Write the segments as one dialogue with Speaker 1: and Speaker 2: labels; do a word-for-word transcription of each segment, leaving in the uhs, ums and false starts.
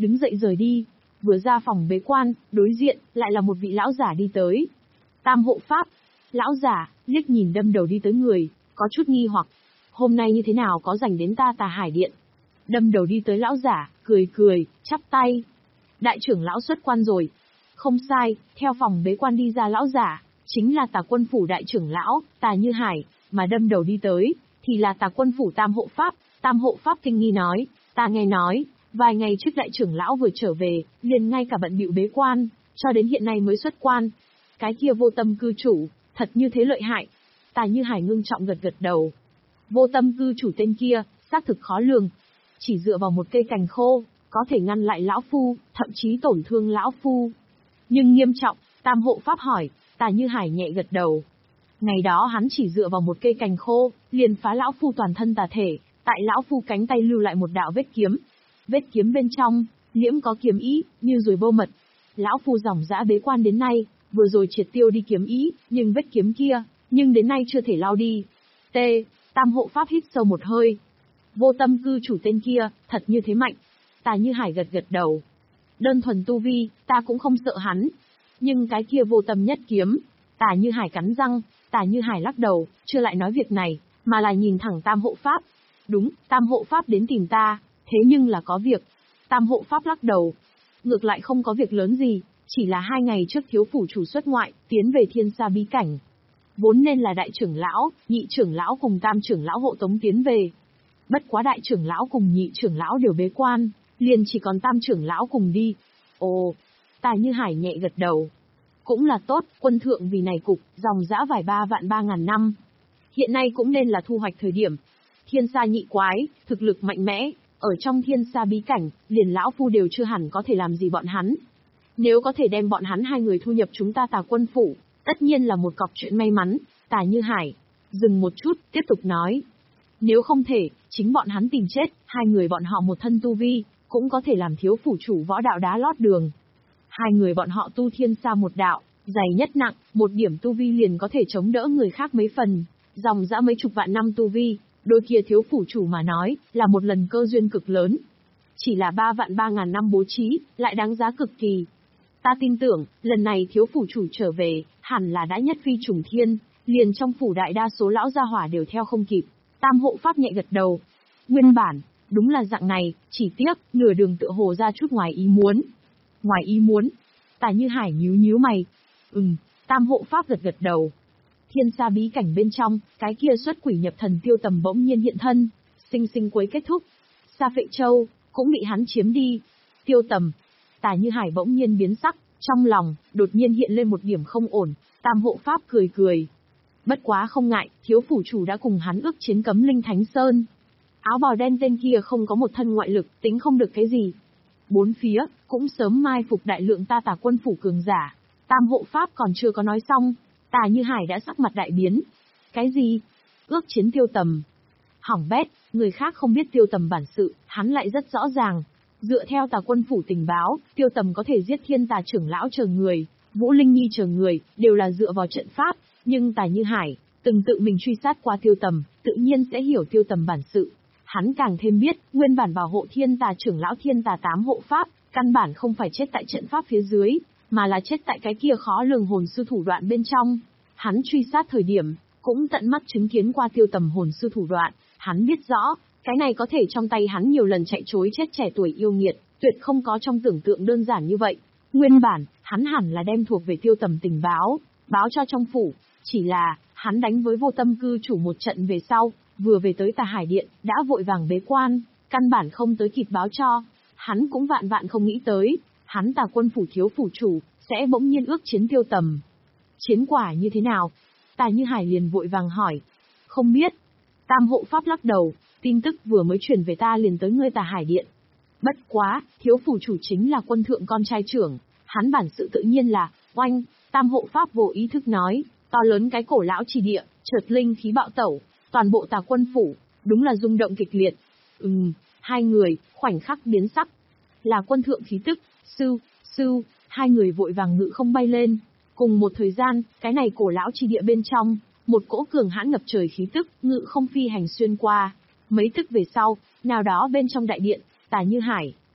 Speaker 1: đứng dậy rời đi. Vừa ra phòng bế quan, đối diện, lại là một vị lão giả đi tới. Tam hộ pháp. Lão giả, liếc nhìn đâm đầu đi tới người, có chút nghi hoặc. Hôm nay như thế nào có rảnh đến ta Tà Hải Điện? Đâm đầu đi tới lão giả, cười cười, chắp tay. Đại trưởng lão xuất quan rồi. Không sai, theo phòng bế quan đi ra lão giả, chính là Tà Quân Phủ đại trưởng lão, Tà Như Hải, mà đâm đầu đi tới, thì là Tà Quân Phủ Tam hộ pháp. Tam hộ pháp kinh nghi nói, ta nghe nói, vài ngày trước đại trưởng lão vừa trở về, liền ngay cả bận bịu bế quan, cho đến hiện nay mới xuất quan. Cái kia Vô Tâm cư chủ, thật như thế lợi hại. Tà Như Hải ngưng trọng gật gật đầu. Vô Tâm cư chủ tên kia, xác thực khó lường. Chỉ dựa vào một cây cành khô, có thể ngăn lại lão phu, thậm chí tổn thương lão phu. Nhưng nghiêm trọng, Tam hộ pháp hỏi, Tà Như Hải nhẹ gật đầu. Ngày đó hắn chỉ dựa vào một cây cành khô, liền phá lão phu toàn thân tà thể, tại lão phu cánh tay lưu lại một đạo vết kiếm. Vết kiếm bên trong, liễm có kiếm ý, như ruồi bâu mật. Lão phu dòng dã bế quan đến nay, vừa rồi triệt tiêu đi kiếm ý, nhưng vết kiếm kia, nhưng đến nay chưa thể lao đi. T. Tam hộ pháp hít sâu một hơi. Vô Tâm cư chủ tên kia, thật như thế mạnh. Tà Như Hải gật gật đầu. Đơn thuần tu vi, ta cũng không sợ hắn. Nhưng cái kia Vô Tâm nhất kiếm. Tà Như Hải cắn răng, Tà Như Hải lắc đầu, chưa lại nói việc này, mà là nhìn thẳng Tam hộ pháp. Đúng, Tam hộ pháp đến tìm ta, thế nhưng là có việc. Tam hộ pháp lắc đầu. Ngược lại không có việc lớn gì, chỉ là hai ngày trước thiếu phủ chủ xuất ngoại, tiến về thiên sa bí cảnh. Vốn nên là đại trưởng lão, nhị trưởng lão cùng tam trưởng lão hộ tống tiến về. Bất quá đại trưởng lão cùng nhị trưởng lão đều bế quan, liền chỉ còn tam trưởng lão cùng đi. Ồ, Tà Như Hải nhẹ gật đầu. Cũng là tốt, quân thượng vì này cục, dòng dã vài ba vạn ba ngàn năm. Hiện nay cũng nên là thu hoạch thời điểm. Thiên sa nhị quái, thực lực mạnh mẽ, ở trong thiên sa bí cảnh, liền lão phu đều chưa hẳn có thể làm gì bọn hắn. Nếu có thể đem bọn hắn hai người thu nhập chúng ta Tà Quân Phủ, tất nhiên là một cọc chuyện may mắn. Tà Như Hải dừng một chút, tiếp tục nói. Nếu không thể, chính bọn hắn tìm chết, hai người bọn họ một thân tu vi, cũng có thể làm thiếu phủ chủ võ đạo đá lót đường. Hai người bọn họ tu thiên sa một đạo, dày nhất nặng, một điểm tu vi liền có thể chống đỡ người khác mấy phần, dòng dã mấy chục vạn năm tu vi, đôi kia thiếu phủ chủ mà nói, là một lần cơ duyên cực lớn. Chỉ là ba vạn ba ngàn năm bố trí, lại đáng giá cực kỳ. Ta tin tưởng, lần này thiếu phủ chủ trở về, hẳn là đã nhất phi trùng thiên, liền trong phủ đại đa số lão gia hỏa đều theo không kịp. Tam hộ pháp nhẹ gật đầu. Nguyên bản, đúng là dạng này, chỉ tiếc, nửa đường tựa hồ ra chút ngoài ý muốn. Ngoài ý muốn? Tà Như Hải nhíu nhíu mày. Ừm, Tam hộ pháp gật gật đầu. Thiên sa bí cảnh bên trong, cái kia xuất quỷ nhập thần Tiêu Tầm bỗng nhiên hiện thân, sinh sinh quấy kết thúc. Sa Phệ Châu cũng bị hắn chiếm đi. Tiêu Tầm. Tà Như Hải bỗng nhiên biến sắc, trong lòng đột nhiên hiện lên một điểm không ổn. Tam hộ pháp cười cười. Bất quá không ngại, thiếu phủ chủ đã cùng hắn ước chiến cấm linh Thánh Sơn. Áo bào đen tên kia không có một thân ngoại lực, tính không được cái gì. Bốn phía cũng sớm mai phục đại lượng ta Tà Quân Phủ cường giả. Tam hộ pháp còn chưa có nói xong, Tà Như Hải đã sắc mặt đại biến. Cái gì? Ước chiến Tiêu Tầm? Hỏng bét, người khác không biết Tiêu Tầm bản sự, hắn lại rất rõ ràng. Dựa theo Tà Quân Phủ tình báo, Tiêu Tầm có thể giết Thiên Tà trưởng lão chờ người, Vũ Linh Nhi chờ người, đều là dựa vào trận pháp. Nhưng Tà Như Hải từng tự mình truy sát qua Tiêu Tầm, tự nhiên sẽ hiểu Tiêu Tầm bản sự. Hắn càng thêm biết, nguyên bản bảo hộ Thiên Tà trưởng lão Thiên Tà tám hộ pháp, căn bản không phải chết tại trận pháp phía dưới, mà là chết tại cái kia khó lường hồn sư thủ đoạn bên trong. Hắn truy sát thời điểm, cũng tận mắt chứng kiến qua Tiêu Tầm hồn sư thủ đoạn, hắn biết rõ, cái này có thể trong tay hắn nhiều lần chạy trối chết trẻ tuổi yêu nghiệt, tuyệt không có trong tưởng tượng đơn giản như vậy. Nguyên bản, hắn hẳn là đem thuộc về Tiêu Tầm tình báo, báo cho trong phủ, chỉ là, hắn đánh với Vô Tâm cư chủ một trận về sau, vừa về tới Tà Hải Điện, đã vội vàng bế quan, căn bản không tới kịp báo cho. Hắn cũng vạn vạn không nghĩ tới, hắn Tà Quân Phủ thiếu phủ chủ, sẽ bỗng nhiên ước chiến Tiêu Tầm. Chiến quả như thế nào? Tà Như Hải liền vội vàng hỏi. Không biết. Tam hộ pháp lắc đầu, tin tức vừa mới truyền về ta liền tới ngươi Tà Hải Điện. Bất quá, thiếu phủ chủ chính là quân thượng con trai trưởng, hắn bản sự tự nhiên là, oanh, Tam hộ pháp vô ý thức nói, to lớn cái cổ lão trì địa, chợt linh khí bạo tẩu, toàn bộ Tà Quân Phủ, đúng là rung động kịch liệt. Ừm, hai người, khoảnh khắc biến sắc. Là quân thượng khí tức, sư, sư, hai người vội vàng ngự không bay lên. Cùng một thời gian, cái này cổ lão trì địa bên trong, một cỗ cường hãn ngập trời khí tức, ngự không phi hành xuyên qua. Mấy tức về sau, nào đó bên trong đại điện, Tà Như Hải,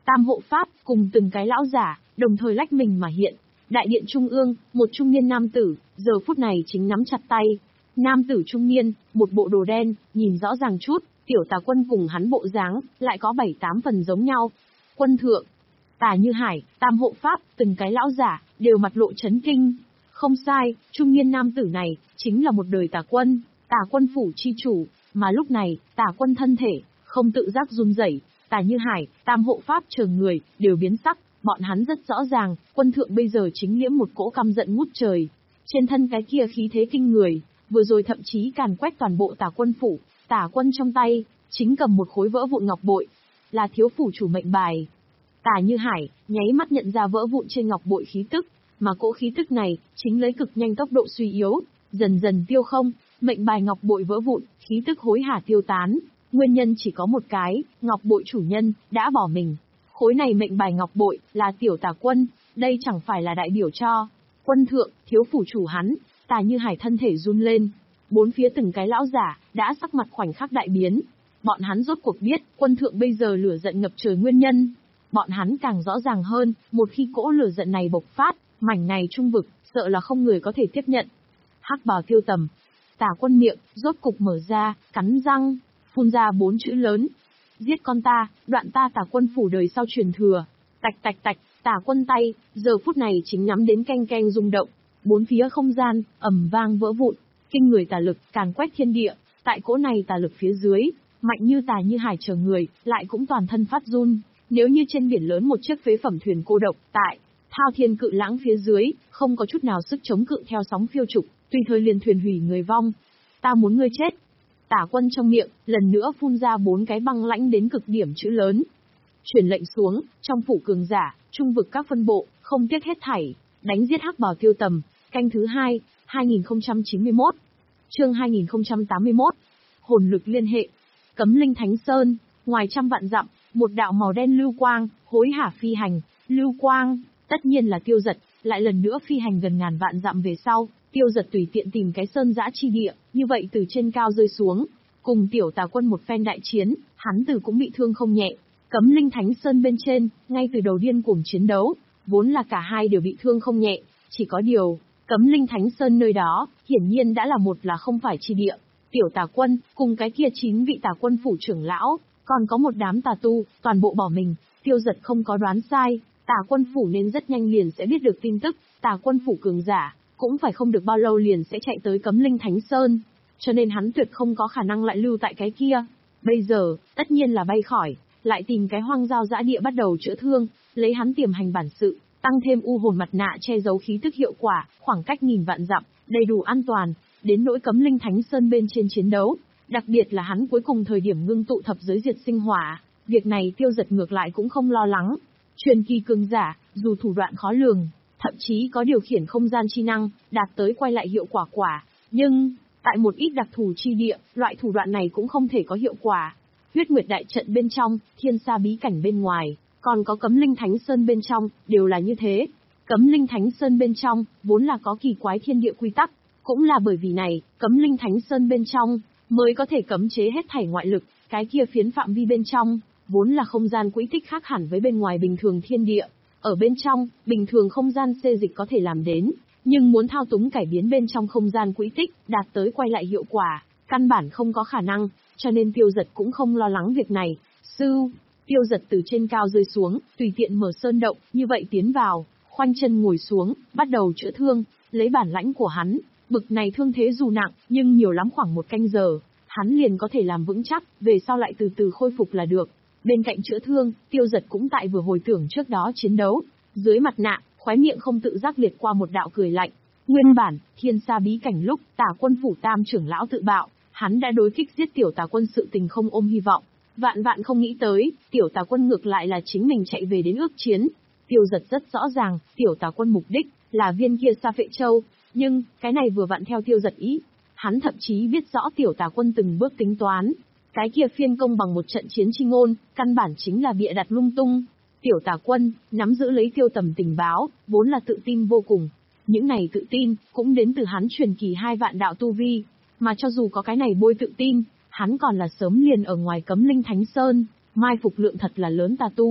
Speaker 1: Tam hộ pháp, cùng từng cái lão giả, đồng thời lách mình mà hiện. Đại điện trung ương, một trung niên nam tử, giờ phút này chính nắm chặt tay. Nam tử trung niên, một bộ đồ đen, nhìn rõ ràng chút, Tiểu Tà Quân cùng hắn bộ dáng, lại có bảy tám phần giống nhau. Quân thượng, Tà Như Hải, Tam hộ pháp, từng cái lão giả, đều mặt lộ chấn kinh. Không sai, trung niên nam tử này, chính là một đời Tà Quân, Tà Quân phủ chi chủ, mà lúc này, Tà Quân thân thể, không tự giác run rẩy. Tà Như Hải, Tam hộ pháp chờ người, đều biến sắc, bọn hắn rất rõ ràng, quân thượng bây giờ chính liễm một cỗ căm giận ngút trời. Trên thân cái kia khí thế kinh người, vừa rồi thậm chí càn quét toàn bộ Tà Quân phủ, Tà Quân trong tay, chính cầm một khối vỡ vụn ngọc bội, là thiếu phủ chủ mệnh bài. Tà Như Hải, nháy mắt nhận ra vỡ vụn trên ngọc bội khí tức, mà cỗ khí tức này, chính lấy cực nhanh tốc độ suy yếu, dần dần tiêu không, mệnh bài ngọc bội vỡ vụn, khí tức hối hả tiêu tán. Nguyên nhân chỉ có một cái, ngọc bội chủ nhân, đã bỏ mình. Khối này mệnh bài ngọc bội, là Tiểu Tà Quân, đây chẳng phải là đại biểu cho quân thượng, thiếu phủ chủ hắn. Tà Như Hải thân thể run lên. Bốn phía từng cái lão giả, đã sắc mặt khoảnh khắc đại biến. Bọn hắn rốt cuộc biết, quân thượng bây giờ lửa giận ngập trời nguyên nhân. Bọn hắn càng rõ ràng hơn, một khi cỗ lửa giận này bộc phát, mảnh này trung vực, sợ là không người có thể tiếp nhận. Hắc bào tiêu tầm. Tà Quân miệng, rốt cục mở ra, cắn răng, phun ra bốn chữ lớn. Giết con ta, đoạn ta Tà Quân phủ đời sau truyền thừa. Tạch tạch tạch, Tà Quân tay, giờ phút này chính nhắm đến canh canh rung động. Bốn phía không gian, ầm vang vỡ vụn, kinh người tà lực, càn quét thiên địa. Tại cỗ này tà lực phía dưới, mạnh như Tà Như Hải chờ người, lại cũng toàn thân phát run. Nếu như trên biển lớn một chiếc phế phẩm thuyền cô độc, tại thao thiên cự lãng phía dưới, không có chút nào sức chống cự theo sóng phiêu trục, tùy thời liền thuyền hủy người vong. Ta muốn ngươi chết. Tà Quân trong miệng, lần nữa phun ra bốn cái băng lãnh đến cực điểm chữ lớn. Truyền lệnh xuống, trong phủ cường giả, trung vực các phân bộ, không tiếc hết thảy, đánh giết hắc bào tiêu tầm. Canh thứ hai, hai nghìn không trăm chín mươi mốt. Chương hai nghìn không trăm tám mươi mốt. Hồn lực liên hệ. Cấm Linh Thánh Sơn, ngoài trăm vạn dặm, một đạo màu đen lưu quang, hối hả phi hành. Lưu quang, tất nhiên là Tiêu Dật, lại lần nữa phi hành gần ngàn vạn dặm về sau. Tiêu Dật tùy tiện tìm cái sơn dã chi địa, như vậy từ trên cao rơi xuống, cùng Tiểu Tà Quân một phen đại chiến, hắn từ cũng bị thương không nhẹ. Cấm Linh Thánh Sơn bên trên, ngay từ đầu điên cuồng chiến đấu, vốn là cả hai đều bị thương không nhẹ, chỉ có điều, Cấm Linh Thánh Sơn nơi đó, hiển nhiên đã là một là không phải chi địa. Tiểu Tà Quân, cùng cái kia chín vị Tà Quân phủ trưởng lão, còn có một đám tà tu, toàn bộ bỏ mình. Tiêu Dật không có đoán sai, Tà Quân phủ nên rất nhanh liền sẽ biết được tin tức, Tà Quân phủ cường giả, cũng phải không được bao lâu liền sẽ chạy tới Cấm Linh Thánh Sơn, cho nên hắn tuyệt không có khả năng lại lưu tại cái kia. Bây giờ, tất nhiên là bay khỏi, lại tìm cái hoang giao dã địa bắt đầu chữa thương, lấy hắn tiềm hành bản sự, tăng thêm u hồn mặt nạ che giấu khí tức hiệu quả, khoảng cách nghìn vạn dặm, đầy đủ an toàn, đến nỗi Cấm Linh Thánh Sơn bên trên chiến đấu, đặc biệt là hắn cuối cùng thời điểm ngưng tụ thập giới diệt sinh hỏa, việc này Tiêu Dật ngược lại cũng không lo lắng. Truyền kỳ cường giả, dù thủ đoạn khó lường, thậm chí có điều khiển không gian chi năng, đạt tới quay lại hiệu quả quả, nhưng, tại một ít đặc thù chi địa, loại thủ đoạn này cũng không thể có hiệu quả. Huyết Nguyệt Đại Trận bên trong, Thiên Sa bí cảnh bên ngoài, còn có Cấm Linh Thánh Sơn bên trong, đều là như thế. Cấm Linh Thánh Sơn bên trong, vốn là có kỳ quái thiên địa quy tắc, cũng là bởi vì này, Cấm Linh Thánh Sơn bên trong, mới có thể cấm chế hết thảy ngoại lực, cái kia phiến phạm vi bên trong, vốn là không gian quỹ tích khác hẳn với bên ngoài bình thường thiên địa. Ở bên trong, bình thường không gian xê dịch có thể làm đến, nhưng muốn thao túng cải biến bên trong không gian quỹ tích, đạt tới quay lại hiệu quả, căn bản không có khả năng, cho nên Tiêu Dật cũng không lo lắng việc này. Sư, Tiêu Dật từ trên cao rơi xuống, tùy tiện mở sơn động, như vậy tiến vào, khoanh chân ngồi xuống, bắt đầu chữa thương, lấy bản lãnh của hắn, bực này thương thế dù nặng, nhưng nhiều lắm khoảng một canh giờ, hắn liền có thể làm vững chắc, về sau lại từ từ khôi phục là được. Bên cạnh chữa thương, Tiêu Dật cũng tại vừa hồi tưởng trước đó chiến đấu, dưới mặt nạ, khóe miệng không tự giác liệt qua một đạo cười lạnh. Nguyên bản, Thiên Sa bí cảnh lúc Tà Quân phủ tam trưởng lão tự bạo, hắn đã đối kích giết Tiểu Tà Quân sự tình không ôm hy vọng, vạn vạn không nghĩ tới, Tiểu Tà Quân ngược lại là chính mình chạy về đến ước chiến. Tiêu Dật rất rõ ràng, Tiểu Tà Quân mục đích là viên kia Sa Phệ Châu, nhưng cái này vừa vặn theo Tiêu Dật ý, hắn thậm chí biết rõ Tiểu Tà Quân từng bước tính toán. Cái kia phiên công bằng một trận chiến chi ngôn, căn bản chính là bịa đặt lung tung. Tiểu Tà Quân, nắm giữ lấy Tiêu Tầm tình báo, vốn là tự tin vô cùng. Những này tự tin, cũng đến từ hắn truyền kỳ hai vạn đạo tu vi. Mà cho dù có cái này bôi tự tin, hắn còn là sớm liền ở ngoài Cấm Linh Thánh Sơn, mai phục lượng thật là lớn tà tu.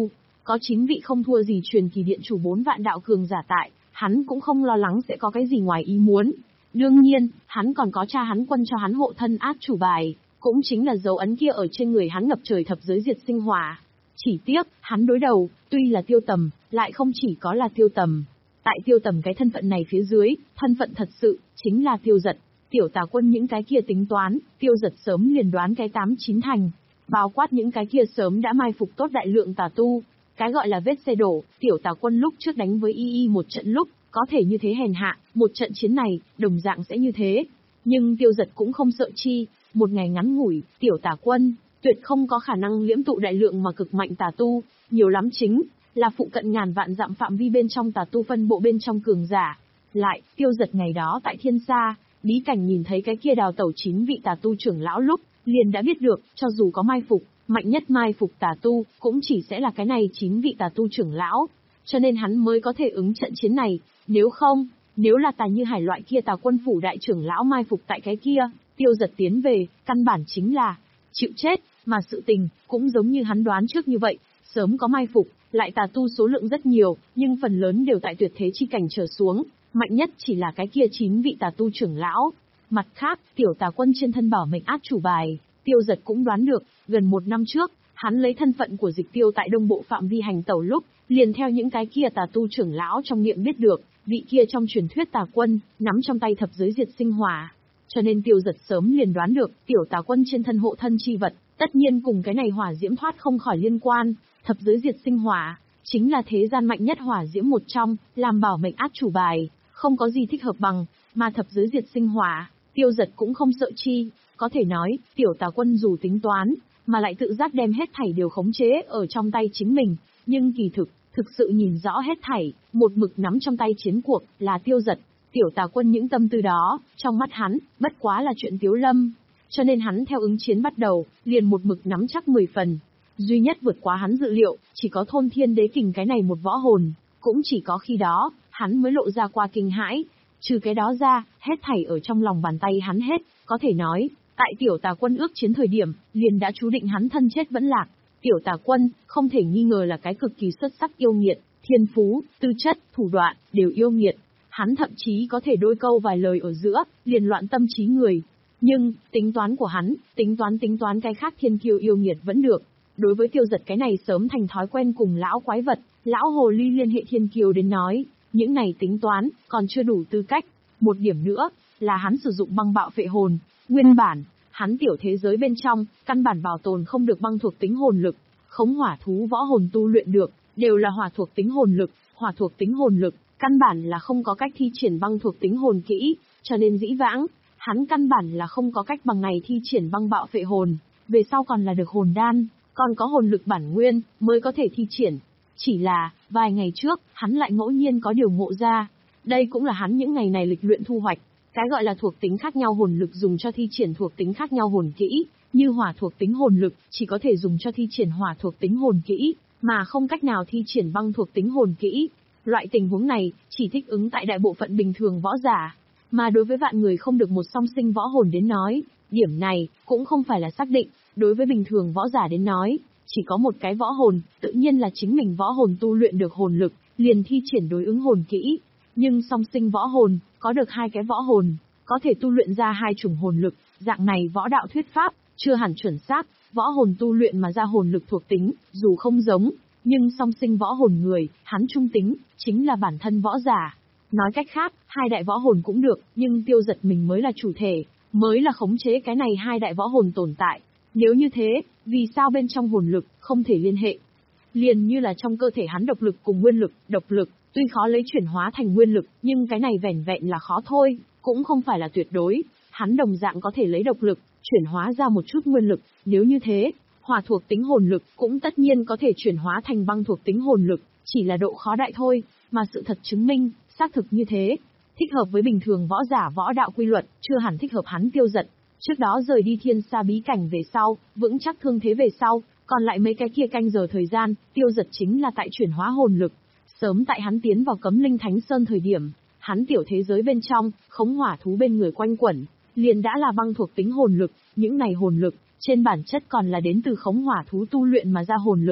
Speaker 1: có chín vị không thua gì truyền kỳ điện chủ bốn vạn đạo cường giả tại, hắn cũng không lo lắng sẽ có cái gì ngoài ý muốn. Đương nhiên, hắn còn có cha hắn quân cho hắn hộ thân át chủ bài, cũng chính là dấu ấn kia ở trên người hắn ngập trời thập giới diệt sinh hỏa. Chỉ tiếc, hắn đối đầu, tuy là Tiêu Tầm, lại không chỉ có là Tiêu Tầm. Tại Tiêu Tầm cái thân phận này phía dưới, thân phận thật sự, chính là Tiêu Giật. Tiểu Tà Quân những cái kia tính toán, Tiêu Giật sớm liền đoán cái tám chín thành. Bao quát những cái kia sớm đã mai phục tốt đại lượng tà tu. Cái gọi là vết xe đổ, Tiểu Tà Quân lúc trước đánh với Y Y một trận lúc, có thể như thế hèn hạ, một trận chiến này, đồng dạng sẽ như thế. Nhưng Tiêu Giật cũng không sợ chi, một ngày ngắn ngủi, Tiểu Tà Quân, tuyệt không có khả năng liễm tụ đại lượng mà cực mạnh tà tu, nhiều lắm chính là phụ cận ngàn vạn dặm phạm vi bên trong tà tu phân bộ bên trong cường giả. Lại, Tiêu Giật ngày đó tại Thiên Sa, bí cảnh nhìn thấy cái kia đào tẩu chín vị tà tu trưởng lão lúc, liền đã biết được, cho dù có mai phục, mạnh nhất mai phục tà tu, cũng chỉ sẽ là cái này chín vị tà tu trưởng lão. Cho nên hắn mới có thể ứng trận chiến này, nếu không, nếu là Tà Như Hải loại kia Tà Quân phủ đại trưởng lão mai phục tại cái kia, Tiêu Giật tiến về, căn bản chính là chịu chết, mà sự tình cũng giống như hắn đoán trước như vậy, sớm có mai phục, lại tà tu số lượng rất nhiều, nhưng phần lớn đều tại tuyệt thế chi cảnh trở xuống, mạnh nhất chỉ là cái kia chín vị tà tu trưởng lão. Mặt khác, Tiểu Tà Quân trên thân bảo mệnh át chủ bài, Tiêu Giật cũng đoán được, gần một năm trước, hắn lấy thân phận của Dịch Tiêu tại Đông Bộ phạm vi hành tẩu lúc, liền theo những cái kia tà tu trưởng lão trong miệng biết được, vị kia trong truyền thuyết Tà Quân, nắm trong tay thập giới diệt sinh hỏa. Cho nên Tiêu Giật sớm liền đoán được, Tiểu Tà Quân trên thân hộ thân chi vật, tất nhiên cùng cái này hỏa diễm thoát không khỏi liên quan, thập giới diệt sinh hỏa, chính là thế gian mạnh nhất hỏa diễm một trong, làm bảo mệnh át chủ bài, không có gì thích hợp bằng, mà thập giới diệt sinh hỏa, Tiêu Giật cũng không sợ chi, có thể nói, Tiểu Tà Quân dù tính toán, mà lại tự giác đem hết thảy đều khống chế ở trong tay chính mình, nhưng kỳ thực, thực sự nhìn rõ hết thảy, một mực nắm trong tay chiến cuộc, là Tiêu Giật. Tiểu Tà Quân những tâm tư đó, trong mắt hắn, bất quá là chuyện tiếu lâm. Cho nên hắn theo ứng chiến bắt đầu, liền một mực nắm chắc mười phần. Duy nhất vượt quá hắn dự liệu, chỉ có thôn thiên đế kình cái này một võ hồn. Cũng chỉ có khi đó, hắn mới lộ ra qua kinh hãi. Trừ cái đó ra, hết thảy ở trong lòng bàn tay hắn hết, có thể nói, tại Tiểu Tà Quân ước chiến thời điểm, liền đã chú định hắn thân chết vẫn lạc. Tiểu Tà Quân, không thể nghi ngờ là cái cực kỳ xuất sắc yêu nghiệt, thiên phú, tư chất, thủ đoạn, đều yêu nghiệt. Hắn thậm chí có thể đôi câu vài lời ở giữa, liền loạn tâm trí người. Nhưng, tính toán của hắn, tính toán tính toán cái khác thiên kiêu yêu nghiệt vẫn được. Đối với Tiêu Giật cái này sớm thành thói quen cùng lão quái vật, lão hồ ly liên hệ thiên kiêu đến nói, những này tính toán, còn chưa đủ tư cách. Một điểm nữa, là hắn sử dụng băng bạo phệ hồn, nguyên bản, hắn tiểu thế giới bên trong, căn bản bảo tồn không được băng thuộc tính hồn lực, khống hỏa thú võ hồn tu luyện được, đều là hỏa thuộc tính hồn lực, hỏa thuộc tính hồn lực, căn bản là không có cách thi triển băng thuộc tính hồn kỹ, cho nên dĩ vãng, hắn căn bản là không có cách bằng này thi triển băng bạo phệ hồn, về sau còn là được hồn đan, còn có hồn lực bản nguyên, mới có thể thi triển. Chỉ là, vài ngày trước, hắn lại ngẫu nhiên có điều ngộ ra, đây cũng là hắn những ngày này lịch luyện thu hoạch. Cái gọi là thuộc tính khác nhau hồn lực dùng cho thi triển thuộc tính khác nhau hồn kỹ, như hỏa thuộc tính hồn lực, chỉ có thể dùng cho thi triển hỏa thuộc tính hồn kỹ, mà không cách nào thi triển băng thuộc tính hồn kỹ. Loại tình huống này, chỉ thích ứng tại đại bộ phận bình thường võ giả, mà đối với vạn người không được một song sinh võ hồn đến nói, điểm này, cũng không phải là xác định, đối với bình thường võ giả đến nói, chỉ có một cái võ hồn, tự nhiên là chính mình võ hồn tu luyện được hồn lực, liền thi triển đối ứng hồn kỹ. Nhưng song sinh võ hồn, có được hai cái võ hồn, có thể tu luyện ra hai chủng hồn lực, dạng này võ đạo thuyết pháp, chưa hẳn chuẩn xác, võ hồn tu luyện mà ra hồn lực thuộc tính, dù không giống, nhưng song sinh võ hồn người, hắn trung tính, chính là bản thân võ giả. Nói cách khác, hai đại võ hồn cũng được, nhưng Tiêu Giật mình mới là chủ thể, mới là khống chế cái này hai đại võ hồn tồn tại. Nếu như thế, vì sao bên trong hồn lực, không thể liên hệ? Liền như là trong cơ thể hắn độc lực cùng nguyên lực, độc lực, tuy khó lấy chuyển hóa thành nguyên lực, nhưng cái này vẻn vẹn là khó thôi, cũng không phải là tuyệt đối. Hắn đồng dạng có thể lấy độc lực, chuyển hóa ra một chút nguyên lực, nếu như thế, hỏa thuộc tính hồn lực cũng tất nhiên có thể chuyển hóa thành băng thuộc tính hồn lực, chỉ là độ khó đại thôi, mà sự thật chứng minh, xác thực như thế. Thích hợp với bình thường võ giả võ đạo quy luật, chưa hẳn thích hợp hắn Tiêu Giật. Trước đó rời đi Thiên Sa bí cảnh về sau, vững chắc thương thế về sau, còn lại mấy cái kia canh giờ thời gian, Tiêu Giật chính là tại chuyển hóa hồn lực. Sớm tại hắn tiến vào Cấm Linh Thánh Sơn thời điểm, hắn tiểu thế giới bên trong, khống hỏa thú bên người quanh quẩn, liền đã là băng thuộc tính hồn lực, những này hồn lực, trên bản chất còn là đến từ khống hỏa thú tu luyện mà ra hồn lực,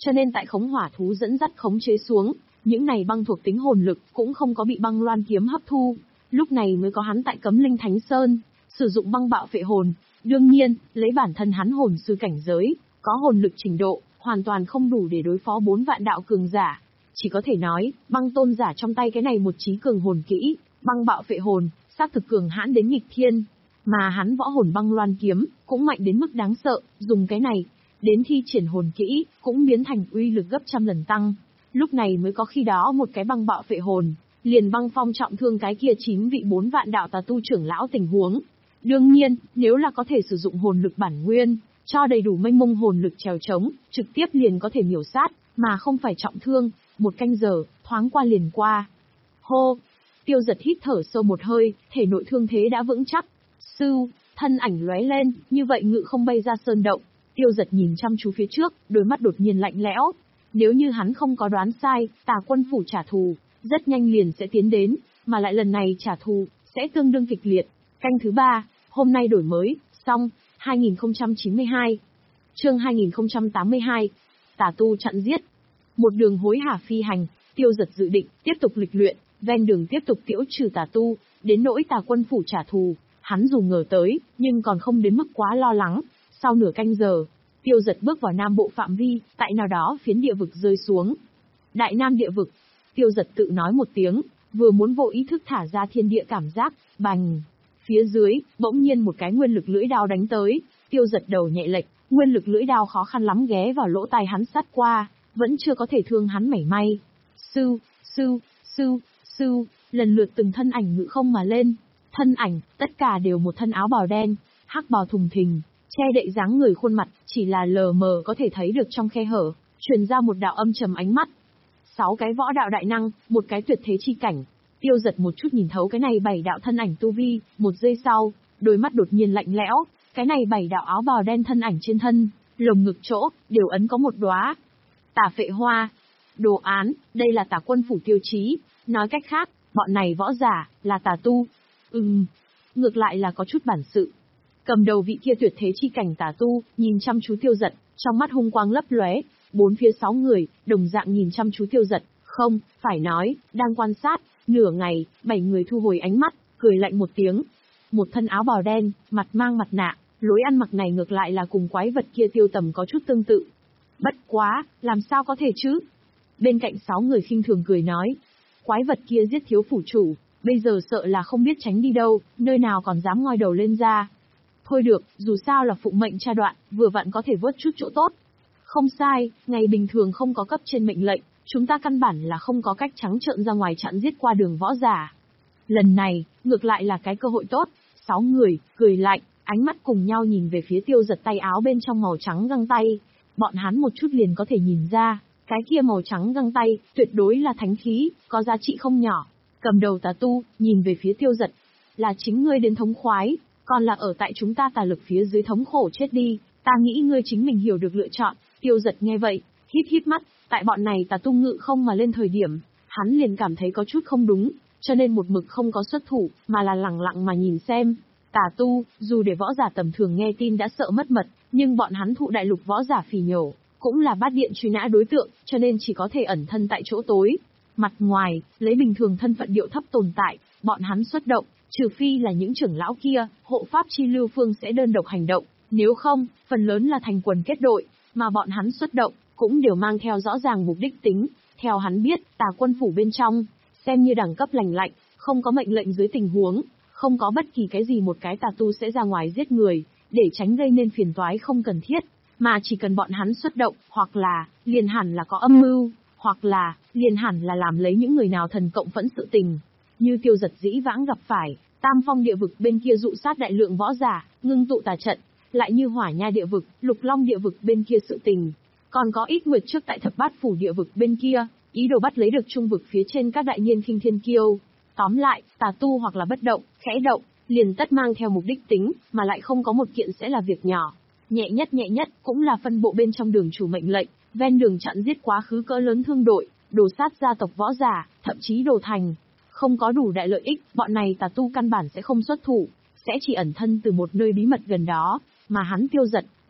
Speaker 1: cho nên tại khống hỏa thú dẫn dắt khống chế xuống, những này băng thuộc tính hồn lực cũng không có bị băng loan kiếm hấp thu. Lúc này mới có hắn tại Cấm Linh Thánh Sơn, sử dụng băng bạo phệ hồn. Đương nhiên, lấy bản thân hắn hồn sư cảnh giới, có hồn lực trình độ, hoàn toàn không đủ để đối phó bốn vạn đạo cường giả. Chỉ có thể nói, băng tôn giả trong tay cái này một trí cường hồn kỹ, băng bạo phệ hồn, xác thực cường hãn đến nghịch thiên. Mà hắn võ hồn băng loan kiếm, cũng mạnh đến mức đáng sợ, dùng cái này, đến thi triển hồn kỹ, cũng biến thành uy lực gấp trăm lần tăng. Lúc này mới có khi đó một cái băng bạo phệ hồn, liền băng phong trọng thương cái kia chín vị bốn vạn đạo tà tu trưởng lão tình huống. Đương nhiên, nếu là có thể sử dụng hồn lực bản nguyên, cho đầy đủ mênh mông hồn lực trèo trống, trực tiếp liền có thể miểu sát, mà không phải trọng thương, một canh giờ, thoáng qua liền qua. Hô! Tiêu Giật hít thở sâu một hơi, thể nội thương thế đã vững chắc. Sư, thân ảnh lóe lên, như vậy ngự không bay ra sơn động. Tiêu Giật nhìn chăm chú phía trước, đôi mắt đột nhiên lạnh lẽo. Nếu như hắn không có đoán sai, Tà Quân phủ trả thù, rất nhanh liền sẽ tiến đến, mà lại lần này trả thù, sẽ tương đương kịch liệt. Canh thứ ba, hôm nay đổi mới, xong, hai nghìn không trăm chín mươi hai. Chương hai nghìn không trăm tám mươi hai. Tà tu chặn giết. Một đường hối hả phi hành, Tiêu Giật dự định tiếp tục lịch luyện, ven đường tiếp tục tiễu trừ tà tu, đến nỗi Tà Quân phủ trả thù, hắn dù ngờ tới, nhưng còn không đến mức quá lo lắng. Sau nửa canh giờ, Tiêu Giật bước vào nam bộ phạm vi, tại nào đó phiến địa vực rơi xuống. Đại Nam địa vực. Tiêu Giật tự nói một tiếng, vừa muốn vô ý thức thả ra thiên địa cảm giác, bành. Phía dưới, bỗng nhiên một cái nguyên lực lưỡi đao đánh tới, Tiêu Giật đầu nhẹ lệch, nguyên lực lưỡi đao khó khăn lắm ghé vào lỗ tai hắn sát qua, vẫn chưa có thể thương hắn mảy may. Sư, sư, sư, sư, lần lượt từng thân ảnh ngự không mà lên. Thân ảnh, tất cả đều một thân áo bào đen, hắc bào thùng thình, che đậy dáng người khuôn mặt, chỉ là lờ mờ có thể thấy được trong khe hở, truyền ra một đạo âm trầm ánh mắt. Sáu cái võ đạo đại năng, một cái tuyệt thế chi cảnh. Tiêu Giật một chút nhìn thấu cái này bảy đạo thân ảnh tu vi, một giây sau, đôi mắt đột nhiên lạnh lẽo, cái này bảy đạo áo bào đen thân ảnh trên thân, lồng ngực chỗ, đều ấn có một đóa Tà Phệ Hoa. Đồ án, đây là Tà Quân phủ tiêu chí, nói cách khác, bọn này võ giả, là tà tu. Ừm, ngược lại là có chút bản sự. Cầm đầu vị kia tuyệt thế chi cảnh tà tu, nhìn chăm chú Tiêu Giật, trong mắt hung quang lấp lóe, bốn phía sáu người, đồng dạng nhìn chăm chú Tiêu Giật, không, phải nói, đang quan sát, nửa ngày, bảy người thu hồi ánh mắt, cười lạnh một tiếng. Một thân áo bào đen, mặt mang mặt nạ, lối ăn mặc này ngược lại là cùng quái vật kia Tiêu Tầm có chút tương tự. Bất quá, làm sao có thể chứ? Bên cạnh sáu người khinh thường cười nói, quái vật kia giết thiếu phủ chủ, bây giờ sợ là không biết tránh đi đâu, nơi nào còn dám ngoi đầu lên ra. Thôi được, dù sao là phụng mệnh cha đoạn, vừa vặn có thể vớt chút chỗ tốt. Không sai, ngày bình thường không có cấp trên mệnh lệnh, chúng ta căn bản là không có cách trắng trợn ra ngoài chặn giết qua đường võ giả. Lần này, ngược lại là cái cơ hội tốt, sáu người, cười lạnh, ánh mắt cùng nhau nhìn về phía Tiêu Giật tay áo bên trong màu trắng găng tay. Bọn hắn một chút liền có thể nhìn ra, cái kia màu trắng găng tay, tuyệt đối là thánh khí, có giá trị không nhỏ. Cầm đầu tà tu, nhìn về phía Tiêu Giật, là chính ngươi đến thống khoái, còn là ở tại chúng ta tà lực phía dưới thống khổ chết đi, ta nghĩ ngươi chính mình hiểu được lựa chọn. Tiêu Giật nghe vậy, híp híp mắt, tại bọn này tà tu ngự không mà lên thời điểm, hắn liền cảm thấy có chút không đúng, cho nên một mực không có xuất thủ, mà là lặng lặng mà nhìn xem. Tà tu, dù để võ giả tầm thường nghe tin đã sợ mất mật, nhưng bọn hắn thụ đại lục võ giả phỉ nhổ, cũng là bát điện truy nã đối tượng, cho nên chỉ có thể ẩn thân tại chỗ tối. Mặt ngoài, lấy bình thường thân phận điệu thấp tồn tại, bọn hắn xuất động, trừ phi là những trưởng lão kia, hộ pháp chi lưu phương sẽ đơn độc hành động, nếu không, phần lớn là thành quần kết đội, mà bọn hắn xuất động, cũng đều mang theo rõ ràng mục đích tính. Theo hắn biết, Tà Quân phủ bên trong, xem như đẳng cấp lành lạnh, không có mệnh lệnh dưới tình huống, không có bất kỳ cái gì một cái tà tu sẽ ra ngoài giết người, để tránh gây nên phiền toái không cần thiết, mà chỉ cần bọn hắn xuất động, hoặc là, liền hẳn là có âm mưu, hoặc là, liền hẳn là làm lấy những người nào thần cộng phẫn sự tình. Như Tiêu Giật dĩ vãng gặp phải, Tam Phong địa vực bên kia dụ sát đại lượng võ giả, ngưng tụ tà trận, lại như Hỏa Nha địa vực, Lục Long địa vực bên kia sự tình. Còn có ít nguyệt trước tại Thập Bát phủ địa vực bên kia, ý đồ bắt lấy được trung vực phía trên các đại nhiên khinh thiên kiêu. Tóm lại, tà tu hoặc là bất động, khẽ động, liền tất mang theo mục đích tính, mà lại không có một kiện sẽ là việc nhỏ. Nhẹ nhất nhẹ nhất, cũng là phân bộ bên trong đường chủ mệnh lệnh, ven đường chặn giết quá khứ cỡ lớn thương đội, đồ sát gia tộc võ giả, thậm chí đồ thành. Không có đủ đại lợi ích, bọn này tà tu căn bản sẽ không xuất thủ, sẽ chỉ ẩn thân từ một nơi bí mật gần đó, mà hắn Tiêu Giật,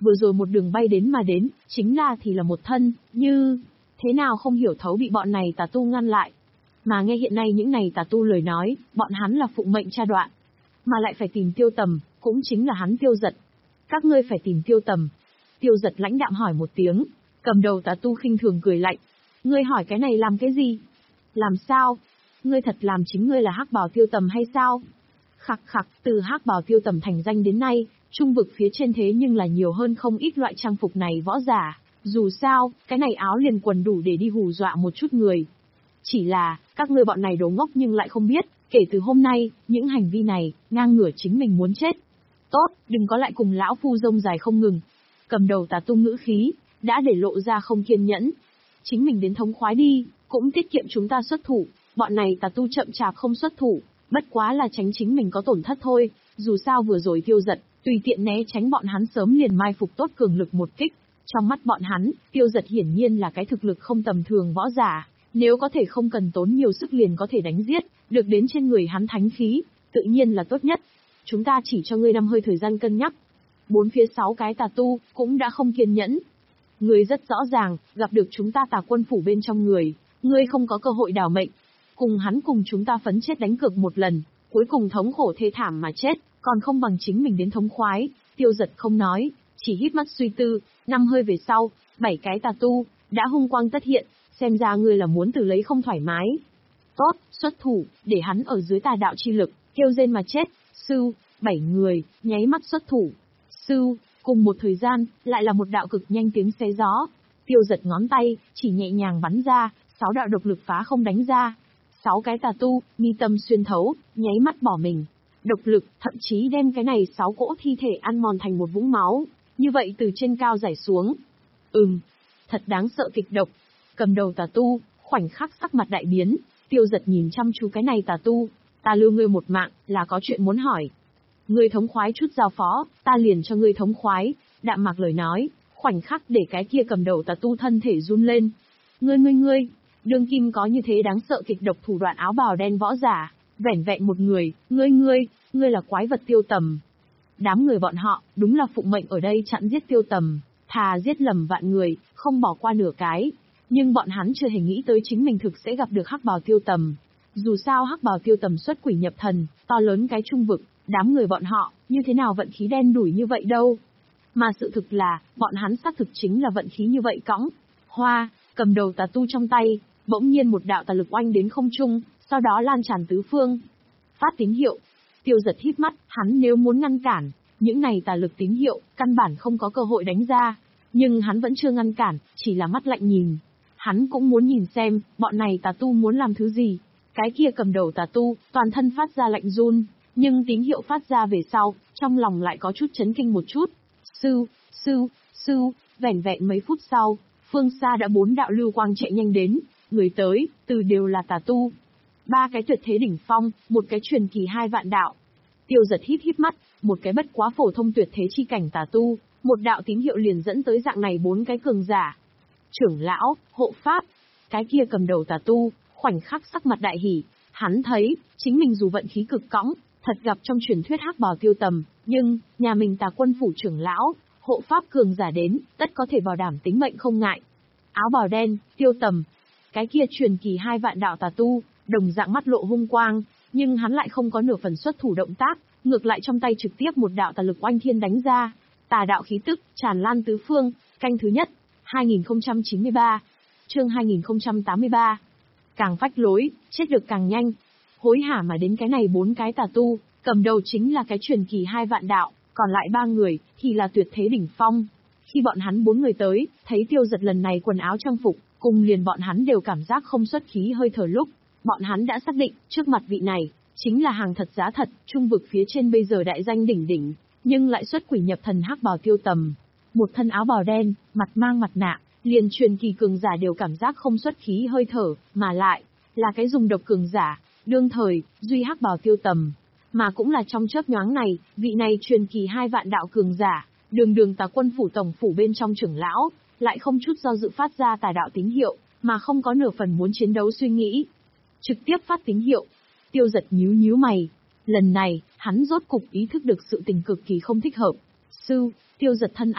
Speaker 1: Vừa rồi một đường bay đến mà đến, chính là thì là một thân, như... Thế nào không hiểu thấu bị bọn này tà tu ngăn lại. Mà nghe hiện nay những này tà tu lời nói, bọn hắn là phụng mệnh cha đoạn. Mà lại phải tìm Tiêu Tầm, cũng chính là hắn Tiêu Giật. Các ngươi phải tìm Tiêu Tầm. Tiêu Giật lãnh đạm hỏi một tiếng, cầm đầu tà tu khinh thường cười lạnh. Ngươi hỏi cái này làm cái gì? Làm sao? Ngươi thật làm chính ngươi là hắc bào Tiêu Tầm hay sao? Khặc khặc, từ hắc bào Tiêu Tầm thành danh đến nay, trung vực phía trên thế nhưng là nhiều hơn không ít loại trang phục này võ giả. Dù sao, cái này áo liền quần đủ để đi hù dọa một chút người. Chỉ là, các ngươi bọn này đồ ngốc nhưng lại không biết, kể từ hôm nay, những hành vi này, ngang ngửa chính mình muốn chết. Tốt, đừng có lại cùng lão phu rông dài không ngừng. Cầm đầu tà tu ngữ khí, đã để lộ ra không kiên nhẫn. Chính mình đến thống khoái đi, cũng tiết kiệm chúng ta xuất thủ, bọn này tà tu chậm chạp không xuất thủ, bất quá là tránh chính mình có tổn thất thôi, dù sao vừa rồi Tiêu Giật, tùy tiện né tránh bọn hắn sớm liền mai phục tốt cường lực một kích. Trong mắt bọn hắn, Tiêu Giật hiển nhiên là cái thực lực không tầm thường võ giả, nếu có thể không cần tốn nhiều sức liền có thể đánh giết, được đến trên người hắn thánh khí, tự nhiên là tốt nhất. Chúng ta chỉ cho ngươi năm hơi thời gian cân nhắc. Bốn phía sáu cái tà tu, cũng đã không kiên nhẫn. Ngươi rất rõ ràng, gặp được chúng ta tà quân phủ bên trong người, ngươi không có cơ hội đảo mệnh. Cùng hắn cùng chúng ta phấn chết đánh cược một lần, cuối cùng thống khổ thê thảm mà chết, còn không bằng chính mình đến thống khoái. Tiêu Giật không nói, chỉ hít mắt suy tư, năm hơi về sau, bảy cái tà tu, đã hung quang tất hiện, xem ra ngươi là muốn từ lấy không thoải mái. Tốt, xuất thủ, để hắn ở dưới tà đạo chi lực, kêu rên mà chết. Sư, bảy người, nháy mắt xuất thủ. Sư, cùng một thời gian, lại là một đạo cực nhanh tiếng xé gió. Tiêu Giật ngón tay, chỉ nhẹ nhàng bắn ra, sáu đạo độc lực phá không đánh ra. Sáu cái tà tu, mi tâm xuyên thấu, nháy mắt bỏ mình. Độc lực, thậm chí đem cái này sáu cỗ thi thể ăn mòn thành một vũng máu, như vậy từ trên cao rải xuống. Ừm, thật đáng sợ kịch độc. Cầm đầu tà tu, khoảnh khắc sắc mặt đại biến, Tiêu Giật nhìn chăm chú cái này tà tu, ta lưu ngươi một mạng, là có chuyện muốn hỏi. Ngươi thống khoái chút giao phó, ta liền cho ngươi thống khoái, đạm mạc lời nói, khoảnh khắc để cái kia cầm đầu tà tu thân thể run lên. Ngươi ngươi ngươi, đương kim có như thế đáng sợ kịch độc thủ đoạn áo bào đen võ giả, vẻn vẹn một người, ngươi ngươi, ngươi là quái vật Tiêu Tầm. Đám người bọn họ, đúng là phụng mệnh ở đây chặn giết Tiêu Tầm, thà giết lầm vạn người, không bỏ qua nửa cái. Nhưng bọn hắn chưa hề nghĩ tới chính mình thực sẽ gặp được hắc bào Tiêu Tầm. Dù sao hắc bào Tiêu Tầm xuất quỷ nhập thần, to lớn cái trung vực, đám người bọn họ, như thế nào vận khí đen đủi như vậy đâu. Mà sự thực là, bọn hắn xác thực chính là vận khí như vậy cõng. Hoa, cầm đầu tà tu trong tay, bỗng nhiên một đạo tà lực oanh đến không trung, sau đó lan tràn tứ phương. Phát tín hiệu. Tiêu Giật híp mắt, hắn nếu muốn ngăn cản, những này tà lực tín hiệu, căn bản không có cơ hội đánh ra. Nhưng hắn vẫn chưa ngăn cản, chỉ là mắt lạnh nhìn. Hắn cũng muốn nhìn xem, bọn này tà tu muốn làm thứ gì. Cái kia cầm đầu tà tu, toàn thân phát ra lạnh run, nhưng tín hiệu phát ra về sau, trong lòng lại có chút chấn kinh một chút. Sư, sư, sư, vẻn vẹn mấy phút sau, phương xa đã bốn đạo lưu quang chạy nhanh đến, người tới, từ đều là tà tu. Ba cái tuyệt thế đỉnh phong, một cái truyền kỳ hai vạn đạo. Tiêu Giật híp híp mắt, một cái bất quá phổ thông tuyệt thế chi cảnh tà tu, một đạo tín hiệu liền dẫn tới dạng này bốn cái cường giả. Trưởng lão, hộ pháp, cái kia cầm đầu tà tu, khoảnh khắc sắc mặt đại hỉ, hắn thấy, chính mình dù vận khí cực cõng, thật gặp trong truyền thuyết hắc bào Tiêu Tầm, nhưng, nhà mình tà quân phủ trưởng lão, hộ pháp cường giả đến, tất có thể bảo đảm tính mệnh không ngại. Áo bào đen, Tiêu Tầm, cái kia truyền kỳ hai vạn đạo tà tu, đồng dạng mắt lộ hung quang, nhưng hắn lại không có nửa phần xuất thủ động tác, ngược lại trong tay trực tiếp một đạo tà lực oanh thiên đánh ra, tà đạo khí tức tràn lan tứ phương. Canh thứ nhất, hai nghìn không trăm chín mươi ba, chương hai nghìn không trăm tám mươi ba. Càng phách lối, chết được càng nhanh. Hối hả mà đến cái này bốn cái tà tu, cầm đầu chính là cái truyền kỳ hai vạn đạo, còn lại ba người thì là tuyệt thế đỉnh phong. Khi bọn hắn bốn người tới, thấy Tiêu Giật lần này quần áo trang phục, cùng liền bọn hắn đều cảm giác không xuất khí hơi thở lúc, bọn hắn đã xác định, trước mặt vị này, chính là hàng thật giá thật, trung vực phía trên bây giờ đại danh đỉnh đỉnh, nhưng lại xuất quỷ nhập thần hắc bào Tiêu Tầm. Một thân áo bào đen, mặt mang mặt nạ, liền truyền kỳ cường giả đều cảm giác không xuất khí hơi thở, mà lại, là cái dùng độc cường giả, đương thời, duy hắc bào Tiêu Tầm. Mà cũng là trong chớp nhoáng này, vị này truyền kỳ hai vạn đạo cường giả, đường đường tà quân phủ tổng phủ bên trong trưởng lão, lại không chút do dự phát ra tà đạo tín hiệu, mà không có nửa phần muốn chiến đấu suy nghĩ. Trực tiếp phát tín hiệu. Tiêu Giật nhíu nhíu mày. Lần này, hắn rốt cục ý thức được sự tình cực kỳ không thích hợp. Sư, Tiêu Giật thân ảnh,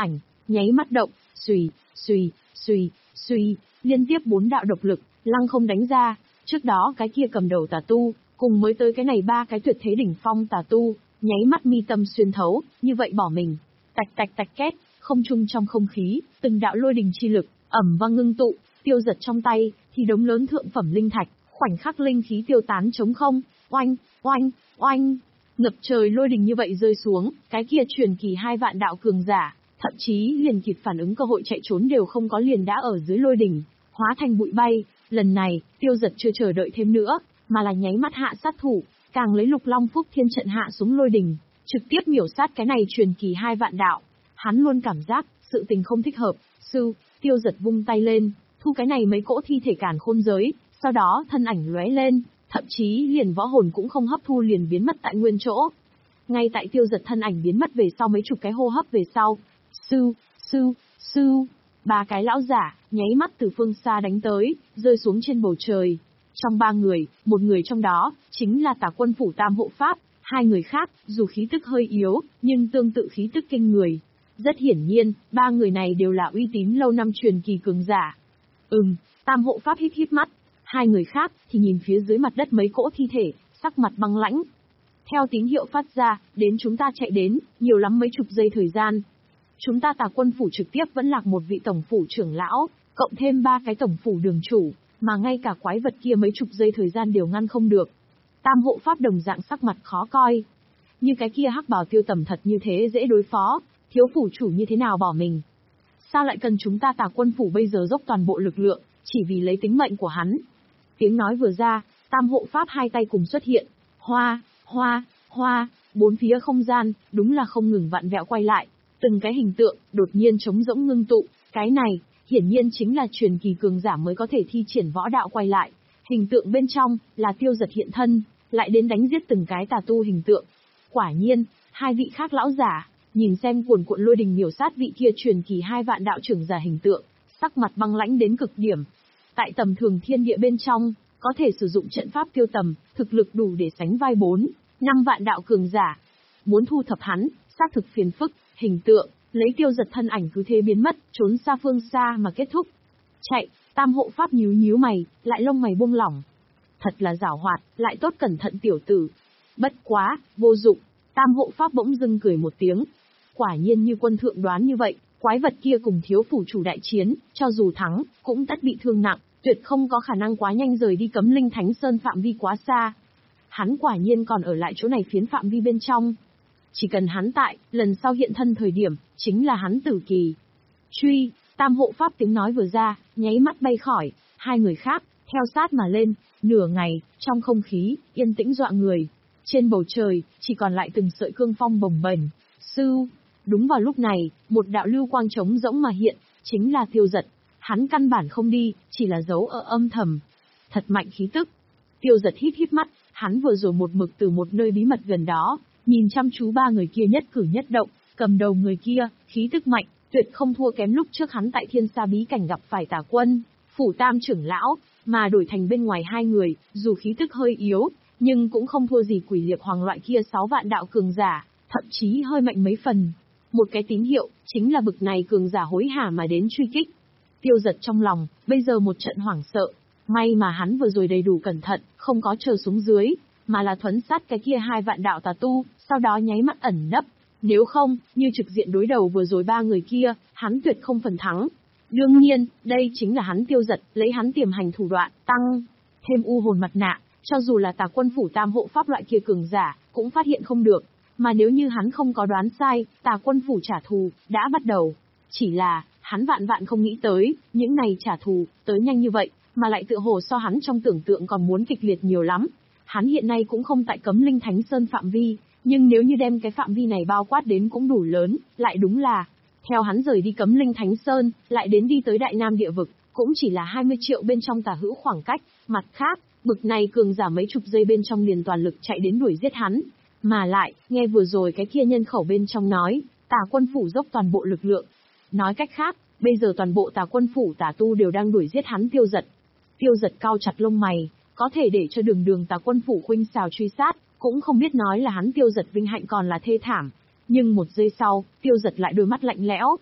Speaker 1: nháy mắt động, xùy, xùy, xùy, xùy, liên tiếp bốn đạo độc lực, lăng không đánh ra. Trước đó cái kia cầm đầu tà tu, cùng mới tới cái này ba cái tuyệt thế đỉnh phong tà tu, nháy mắt mi tâm xuyên thấu, như vậy bỏ mình. Tạch tạch tạch két, không trung trong không khí, từng đạo lôi đình chi lực, ẩm vang ngưng tụ, Tiêu Giật trong tay, thì đống lớn thượng phẩm linh thạch, khoảnh khắc linh khí tiêu tán trống không, oanh, oanh, oanh. Ngập trời lôi đình như vậy rơi xuống, cái kia truyền kỳ hai vạn đạo cường giả, thậm chí liền kịp phản ứng cơ hội chạy trốn đều không có, liền đã ở dưới lôi đình, hóa thành bụi bay. Lần này, Tiêu Giật chưa chờ đợi thêm nữa, mà là nháy mắt hạ sát thủ, càng lấy Lục Long Phúc Thiên trận hạ xuống lôi đình, trực tiếp miểu sát cái này truyền kỳ hai vạn đạo. Hắn luôn cảm giác, sự tình không thích hợp, sư, Tiêu Giật vung tay lên, thu cái này mấy cỗ thi thể càn khôn giới, sau đó thân ảnh lóe lên, thậm chí liền võ hồn cũng không hấp thu liền biến mất tại nguyên chỗ. Ngay tại Tiêu Giật thân ảnh biến mất về sau mấy chục cái hô hấp về sau, sư, sư, sư, ba cái lão giả, nháy mắt từ phương xa đánh tới, rơi xuống trên bầu trời. Trong ba người, một người trong đó, chính là Tà Quân Phủ Tam Hộ Pháp, hai người khác, dù khí tức hơi yếu, nhưng tương tự khí tức kinh người. Rất hiển nhiên, ba người này đều là uy tín lâu năm truyền kỳ cường giả. Ừm, Tam Hộ Pháp híp híp mắt, hai người khác thì nhìn phía dưới mặt đất mấy cỗ thi thể, sắc mặt băng lãnh. Theo tín hiệu phát ra, đến chúng ta chạy đến, nhiều lắm mấy chục giây thời gian. Chúng ta Tà Quân Phủ trực tiếp vẫn lạc một vị tổng phủ trưởng lão, cộng thêm ba cái tổng phủ đường chủ, mà ngay cả quái vật kia mấy chục giây thời gian đều ngăn không được. Tam Hộ Pháp đồng dạng sắc mặt khó coi. Như cái kia hắc bào Tiêu Tầm thật như thế dễ đối phó, thiếu phủ chủ như thế nào bỏ mình. Sao lại cần chúng ta Tà Quân Phủ bây giờ dốc toàn bộ lực lượng, chỉ vì lấy tính mệnh của hắn. Tiếng nói vừa ra, Tam Hộ Pháp hai tay cùng xuất hiện. Hoa, hoa, hoa, bốn phía không gian, đúng là không ngừng vặn vẹo quay lại. Từng cái hình tượng, đột nhiên trống rỗng ngưng tụ. Cái này, hiển nhiên chính là truyền kỳ cường giả mới có thể thi triển võ đạo quay lại. Hình tượng bên trong, là Tiêu Giật hiện thân, lại đến đánh giết từng cái tà tu hình tượng. Quả nhiên, hai vị khác lão giả, nhìn xem cuồn cuộn lôi đình miểu sát vị kia truyền kỳ hai vạn đạo trưởng giả hình tượng, sắc mặt băng lãnh đến cực điểm. Tại tầm thường thiên địa bên trong, có thể sử dụng trận pháp Tiêu Tầm, thực lực đủ để sánh vai bốn, năm vạn đạo cường giả. Muốn thu thập hắn, xác thực phiền phức, hình tượng, lấy Tiêu Giật thân ảnh cứ thế biến mất, trốn xa phương xa mà kết thúc. Chạy, Tam Hộ Pháp nhíu nhíu mày, lại lông mày buông lỏng. Thật là giảo hoạt, lại tốt cẩn thận tiểu tử. Bất quá, vô dụng, Tam Hộ Pháp bỗng dưng cười một tiếng. Quả nhiên như quân thượng đoán như vậy, quái vật kia cùng thiếu phủ chủ đại chiến, cho dù thắng, cũng tất bị thương nặng, tuyệt không có khả năng quá nhanh rời đi Cấm Linh Thánh Sơn phạm vi quá xa. Hắn quả nhiên còn ở lại chỗ này phiến phạm vi bên trong. Chỉ cần hắn tại, lần sau hiện thân thời điểm, chính là hắn tử kỳ. Truy, Tam Hộ Pháp tiếng nói vừa ra, nháy mắt bay khỏi, hai người khác, theo sát mà lên, nửa ngày, trong không khí, yên tĩnh dọa người. Trên bầu trời, chỉ còn lại từng sợi cương phong bồng bềnh. Sư, đúng vào lúc này, một đạo lưu quang trống rỗng mà hiện, chính là Tiêu Giật. Hắn căn bản không đi, chỉ là giấu ở âm thầm. Thật mạnh khí tức. Tiêu Giật híp híp mắt, hắn vừa rồi một mực từ một nơi bí mật gần đó, nhìn chăm chú ba người kia nhất cử nhất động, cầm đầu người kia, khí tức mạnh, tuyệt không thua kém lúc trước hắn tại Thiên Sa bí cảnh gặp phải Tà Quân Phủ Tam trưởng lão, mà đổi thành bên ngoài hai người, dù khí tức hơi yếu, nhưng cũng không thua gì Quỷ Liệt Hoàng loại kia sáu vạn đạo cường giả, thậm chí hơi mạnh mấy phần. Một cái tín hiệu, chính là bực này cường giả hối hả mà đến truy kích. Tiêu Giật trong lòng, bây giờ một trận hoảng sợ, may mà hắn vừa rồi đầy đủ cẩn thận, không có chờ xuống dưới, mà là thuấn sát cái kia hai vạn đạo tà tu, sau đó nháy mắt ẩn nấp. Nếu không, như trực diện đối đầu vừa rồi ba người kia, hắn tuyệt không phần thắng. Đương nhiên, đây chính là hắn Tiêu Giật, lấy hắn tiềm hành thủ đoạn, tăng thêm u hồn mặt nạ, cho dù là Tà Quân Phủ Tam Hộ Pháp loại kia cường giả, cũng phát hiện không được. Mà nếu như hắn không có đoán sai, Tà Quân Phủ trả thù, đã bắt đầu. Chỉ là, hắn vạn vạn không nghĩ tới, những này trả thù, tới nhanh như vậy, mà lại tựa hồ so hắn trong tưởng tượng còn muốn kịch liệt nhiều lắm. Hắn hiện nay cũng không tại Cấm Linh Thánh Sơn phạm vi, nhưng nếu như đem cái phạm vi này bao quát đến cũng đủ lớn, lại đúng là, theo hắn rời đi Cấm Linh Thánh Sơn, lại đến đi tới Đại Nam địa vực, cũng chỉ là hai mươi triệu bên trong tả hữu khoảng cách. Mặt khác, bực này cường giả mấy chục giây bên trong liền toàn lực chạy đến đuổi giết hắn. Mà lại, nghe vừa rồi cái kia nhân khẩu bên trong nói, Tà Quân Phủ dốc toàn bộ lực lượng. Nói cách khác, bây giờ toàn bộ Tà Quân Phủ tà tu đều đang đuổi giết hắn Tiêu Giật. Tiêu Giật cau chặt lông mày, có thể để cho đường đường Tà Quân Phủ khuynh xào truy sát, cũng không biết nói là hắn Tiêu Giật vinh hạnh còn là thê thảm. Nhưng một giây sau, Tiêu Giật lại đôi mắt lạnh lẽo.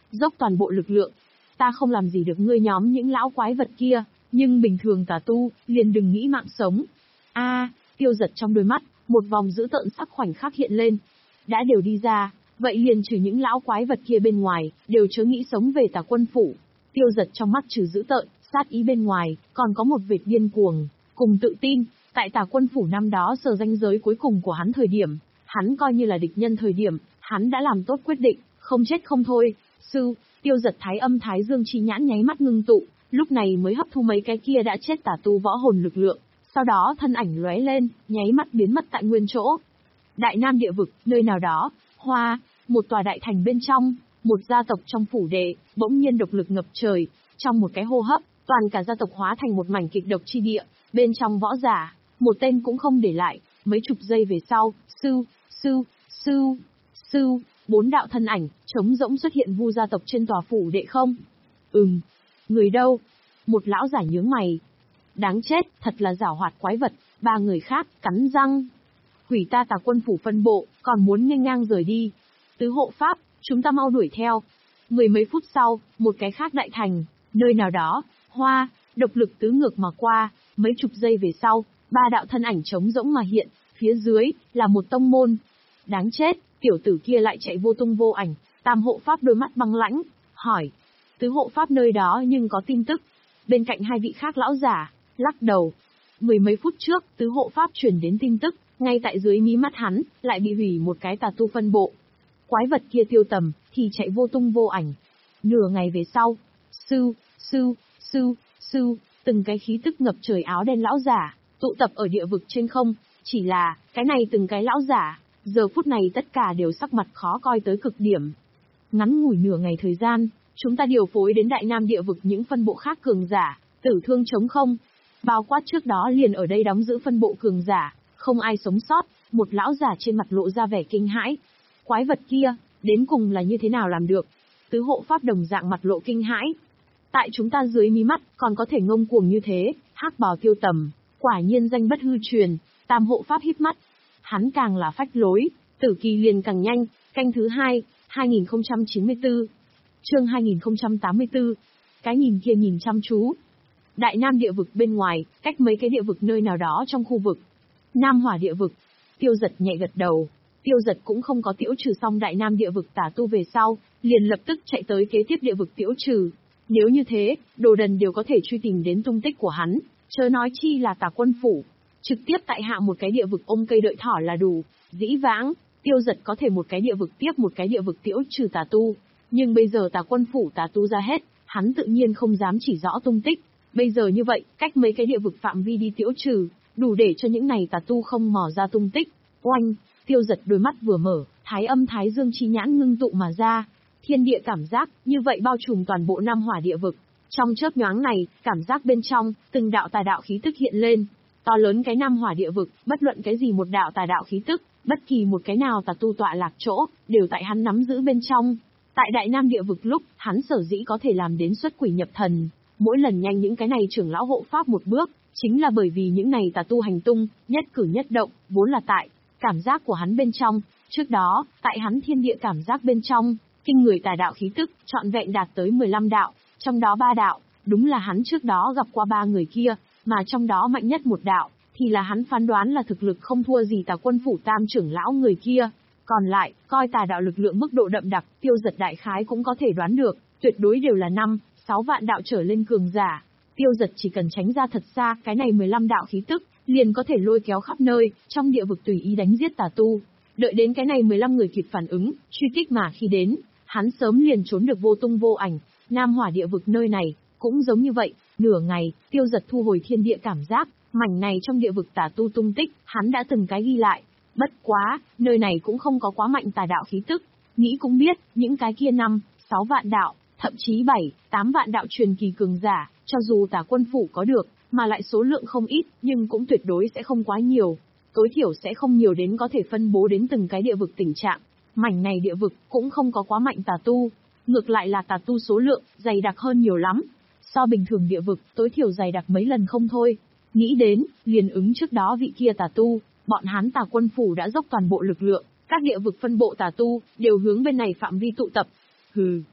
Speaker 1: dốc toàn bộ lực lượng. Ta không làm gì được ngươi nhóm những lão quái vật kia, nhưng bình thường tà tu, liền đừng nghĩ mạng sống. A, Tiêu Giật trong đôi mắt, một vòng dữ tợn sắc khoảnh khắc hiện lên. Đã đều đi ra, vậy liền trừ những lão quái vật kia bên ngoài, đều chớ nghĩ sống về Tà Quân phủ. Tiêu Giật trong mắt trừ dữ tợn, sát ý bên ngoài, còn có một vệt điên cuồng, cùng tự tin. Tại Tà Quân phủ năm đó sờ ranh giới cuối cùng của hắn thời điểm, hắn coi như là địch nhân thời điểm, hắn đã làm tốt quyết định, không chết không thôi. Sư, Tiêu Giật thái âm thái dương chi nhãn nháy mắt ngưng tụ, lúc này mới hấp thu mấy cái kia đã chết tà tu võ hồn lực lượng, sau đó thân ảnh lóe lên, nháy mắt biến mất tại nguyên chỗ. Đại Nam địa vực, nơi nào đó, hoa, một tòa đại thành bên trong, một gia tộc trong phủ đệ, bỗng nhiên độc lực ngập trời, trong một cái hô hấp, toàn cả gia tộc hóa thành một mảnh kịch độc chi địa, bên trong võ giả, một tên cũng không để lại, mấy chục giây về sau, sư, sư, sư, sư, bốn đạo thân ảnh, trống rỗng xuất hiện vu gia tộc trên tòa phủ đệ không? Ừm, người đâu? Một lão giả nhướng mày. Đáng chết, thật là giảo hoạt quái vật, ba người khác, cắn răng. Hủy ta Tà Quân phủ phân bộ, còn muốn nghênh ngang rời đi. Tứ hộ pháp, chúng ta mau đuổi theo. Mười mấy phút sau, một cái khác đại thành, nơi nào đó, hoa, độc lực tứ ngược mà qua, mấy chục giây về sau, ba đạo thân ảnh trống rỗng mà hiện, phía dưới, là một tông môn. Đáng chết, tiểu tử kia lại chạy vô tung vô ảnh, tam hộ pháp đôi mắt băng lãnh, hỏi. Tứ hộ pháp nơi đó nhưng có tin tức. Bên cạnh hai vị khác lão giả, lắc đầu. Mười mấy phút trước, tứ hộ pháp truyền đến tin tức, ngay tại dưới mí mắt hắn, lại bị hủy một cái tà tu phân bộ. Quái vật kia tiêu tầm, thì chạy vô tung vô ảnh. Nửa ngày về sau, sư, sư, sư, sư, từng cái khí tức ngập trời áo đen lão giả, tụ tập ở địa vực trên không, chỉ là, cái này từng cái lão giả, giờ phút này tất cả đều sắc mặt khó coi tới cực điểm. Ngắn ngủi nửa ngày thời gian, chúng ta điều phối đến Đại Nam địa vực những phân bộ khác cường giả, tử thương chống không. Bao quát trước đó liền ở đây đóng giữ phân bộ cường giả, không ai sống sót, một lão giả trên mặt lộ ra vẻ kinh hãi. Quái vật kia, đến cùng là như thế nào làm được? Tứ hộ pháp đồng dạng mặt lộ kinh hãi. Tại chúng ta dưới mí mắt, còn có thể ngông cuồng như thế, hắc bào tiêu tầm, quả nhiên danh bất hư truyền. Tam hộ pháp híp mắt. Hắn càng là phách lối, tử kỳ liền càng nhanh. Canh thứ hai, hai nghìn không trăm chín mươi tư. Chương hai nghìn không trăm tám mươi tư. Cái nhìn kia nhìn chăm chú. Đại Nam địa vực bên ngoài, cách mấy cái địa vực nơi nào đó trong khu vực. Nam Hỏa địa vực. Tiêu Giật nhẹ gật đầu. Tiêu Giật cũng không có tiễu trừ xong Đại Nam địa vực tà tu về sau, liền lập tức chạy tới kế tiếp địa vực tiễu trừ. Nếu như thế, đồ đần đều có thể truy tìm đến tung tích của hắn, chớ nói chi là Tà Quân phủ. Trực tiếp tại hạ một cái địa vực ôm cây đợi thỏ là đủ. Dĩ vãng, Tiêu Giật có thể một cái địa vực tiếp một cái địa vực tiễu trừ tà tu, nhưng bây giờ Tà Quân phủ tà tu ra hết, hắn tự nhiên không dám chỉ rõ tung tích. Bây giờ như vậy, cách mấy cái địa vực phạm vi đi tiễu trừ, đủ để cho những này tà tu không mò ra tung tích. Oanh, Tiêu Giật đôi mắt vừa mở, thái âm thái dương chi nhãn ngưng tụ mà ra. Thiên địa cảm giác, như vậy bao trùm toàn bộ Nam Hỏa địa vực. Trong chớp nhoáng này, cảm giác bên trong, từng đạo tà đạo khí tức hiện lên. To lớn cái Nam Hỏa địa vực, bất luận cái gì một đạo tà đạo khí tức, bất kỳ một cái nào tà tu tọa lạc chỗ, đều tại hắn nắm giữ bên trong. Tại Đại Nam địa vực lúc, hắn sở dĩ có thể làm đến xuất quỷ nhập thần, mỗi lần nhanh những cái này trưởng lão hộ pháp một bước, chính là bởi vì những này tà tu hành tung, nhất cử nhất động, vốn là tại cảm giác của hắn bên trong. Trước đó, tại hắn thiên địa cảm giác bên trong, kinh người tà đạo khí tức, trọn vẹn đạt tới mười lăm đạo, trong đó ba đạo, đúng là hắn trước đó gặp qua ba người kia, mà trong đó mạnh nhất một đạo, thì là hắn phán đoán là thực lực không thua gì Tà Quân phủ tam trưởng lão người kia. Còn lại, coi tà đạo lực lượng mức độ đậm đặc, Tiêu Giật đại khái cũng có thể đoán được, tuyệt đối đều là năm, sáu vạn đạo trở lên cường giả. Tiêu Giật chỉ cần tránh ra thật xa, cái này mười lăm đạo khí tức, liền có thể lôi kéo khắp nơi, trong địa vực tùy ý đánh giết tà tu. Đợi đến cái này mười lăm người kịp phản ứng, truy kích mà khi đến, hắn sớm liền trốn được vô tung vô ảnh. Nam Hỏa địa vực nơi này, cũng giống như vậy, nửa ngày, Tiêu Giật thu hồi thiên địa cảm giác, mảnh này trong địa vực tà tu tung tích, hắn đã từng cái ghi lại. Bất quá, nơi này cũng không có quá mạnh tà đạo khí tức, nghĩ cũng biết, những cái kia năm, sáu vạn đạo, thậm chí bảy, tám vạn đạo truyền kỳ cường giả, cho dù Tà Quân phủ có được, mà lại số lượng không ít, nhưng cũng tuyệt đối sẽ không quá nhiều. Tối thiểu sẽ không nhiều đến có thể phân bố đến từng cái địa vực tình trạng. Mảnh này địa vực cũng không có quá mạnh tà tu, ngược lại là tà tu số lượng dày đặc hơn nhiều lắm. So bình thường địa vực, tối thiểu dày đặc mấy lần không thôi. Nghĩ đến, liền ứng trước đó vị kia tà tu, bọn hắn Tà Quân phủ đã dốc toàn bộ lực lượng, các địa vực phân bộ tà tu đều hướng bên này phạm vi tụ tập. Hừ,